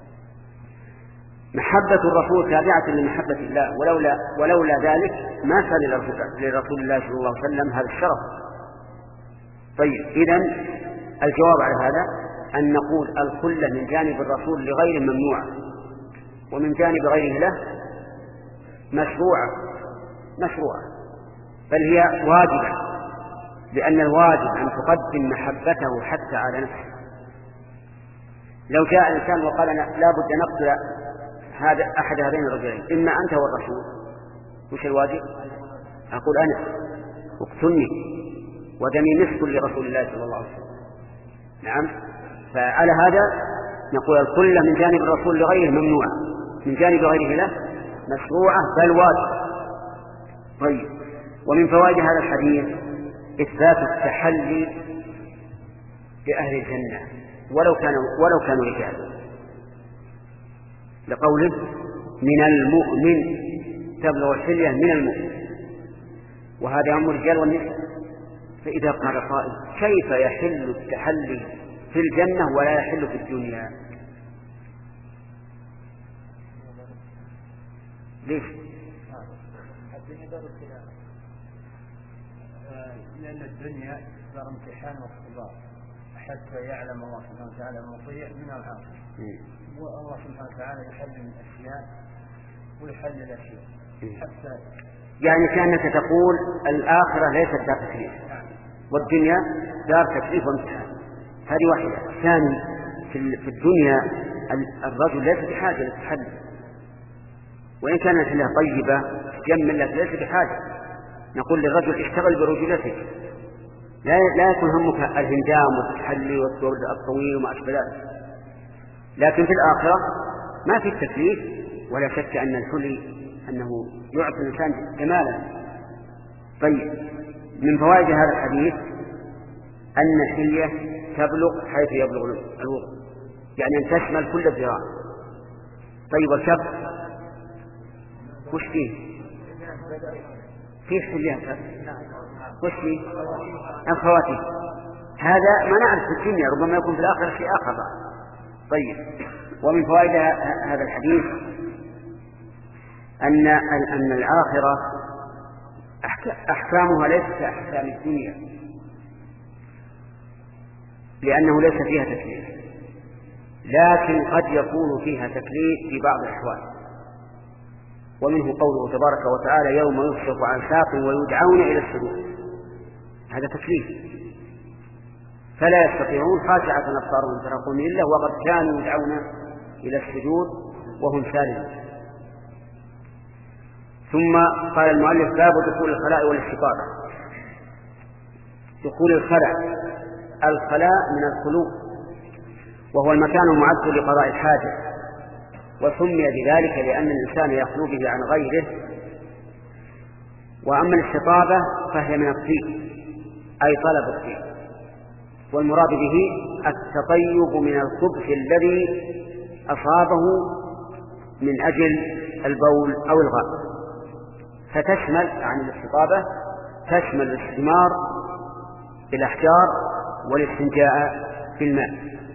محبة الرسول تابعة لمحبة الله، ولولا ولولا ذلك ما كان لرسول الله صلى الله عليه وسلم هذا الشرف. طيب إذن الجواب على هذا أن نقول الخلة من جانب الرسول لغير ممنوعة، ومن جانب غيره له مشروعة مشروعة بل هي واجبة، لأن الواجب أن تقدم محبته حتى على نفسه. لو جاء إنسان وقال لا بد نقتل هذا أحد هذين الرجلين إما أنت والرسول، وش الواجب؟ أقول أنا اقتلني ودمي نصف لرسول الله صلى الله عليه وسلم. نعم، فعلى هذا نقول الخلة من جانب الرسول لغيره ممنوعة، من جانب غيره له مشروعة بل واجب. طيب، ومن فوائد هذا الحديث إثبات التحلي لأهل الجنة ولو كانوا ولو كانوا رجالا، لقوله من المؤمن تبلغ الحلية من المؤمن، وهذا أمر الرجال والنساء. فإذا قال قائل كيف يحل التحلي في الجنة ولا يحل في الدنيا؟ ليش؟ لأن الدنيا دار امتحان واختبار حتى يعلم الله سبحانه وتعالى المطيع من العاصي، والله سبحانه وتعالى يحل الأشياء ويحل الأشياء حتى يعني كأنك تقول الآخرة ليست دار تكليف والدنيا دار تكليف وامتحان. هذه واحدة. ثاني، في الدنيا الرجل ليس بحاجة للتحلي، وإن كانت له طيبة تجمل لك ليس بحاجة. نقول للرجل اشتغل برجولتك، لا لا يكون همك الهندام والتحلي والثوب الطويل وما أشبه ذلك. لكن في الآخرة ما في التكليف، ولا شك أن الحلي أنه يعطي الإنسان جمالا. طيب، من فوائد هذا الحديث أن الحلية تبلغ حيث يبلغ الوضوء، يعني أن تشمل كل الذراع. طيب، والكف وش فيه؟ فيه حلية وش فيه؟ الخواتيم. هذا ما نعرف في الدنيا، ربما يكون في الآخرة شيء آخر. طيب، ومن فوائد هذا الحديث أن أن الآخرة أحكامها ليست كأحكام الدنيا، لأنه ليس فيها تكليف، لكن قد يكون فيها تكليف في بعض الأحوال. ومنه قوله تبارك وتعالى يوم يكشف عن ساق ويدعون إلى السجود، هذا تكليف، فلا يستطيعون خاشعة أبصارهم ترقون إلا وقد كانوا يدعون إلى السجود وهم سالمون. ثم قال المؤلف باب دخول الخلاء والاستطابة. دخول الخلاء، الخلاء من الخلو، وهو المكان المعد لقضاء الحاجة، وسمي بذلك لأن الإنسان يخلو به عن غيره. وأما الاستطابة فهي من الطيب أي طلب الطيب، والمراد به التطيب من الخبث الذي أصابه من أجل البول أو الغائط. فتشمل عن الاستطابة تشمل الاستثمار بالأحجار والاستنجاء بالماء.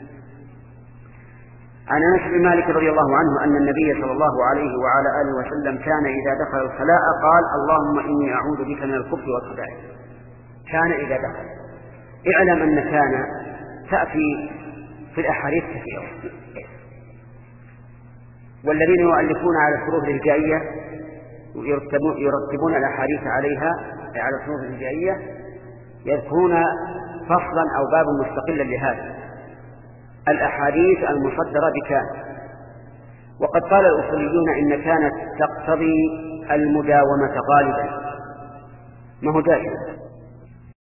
عن أنس بن مالك رضي الله عنه أن النبي صلى الله عليه وعلى آله وسلم كان إذا دخل الخلاء قال اللهم إني أعوذ بك من الخبث والخبائث. كان إذا دخل. اعلم أن كان تأتي في الأحاديث كثيرة، والذين يؤلفون على الحروف الهجائية يرتبون الأحاديث عليها على الحروف الهجائية يذكرون فصلا أو بابا مستقلا لهذا الأحاديث المصدرة بكان. وقد قال الأصوليون إن كانت تقتضي المداومة غالبا، ما هو دائما،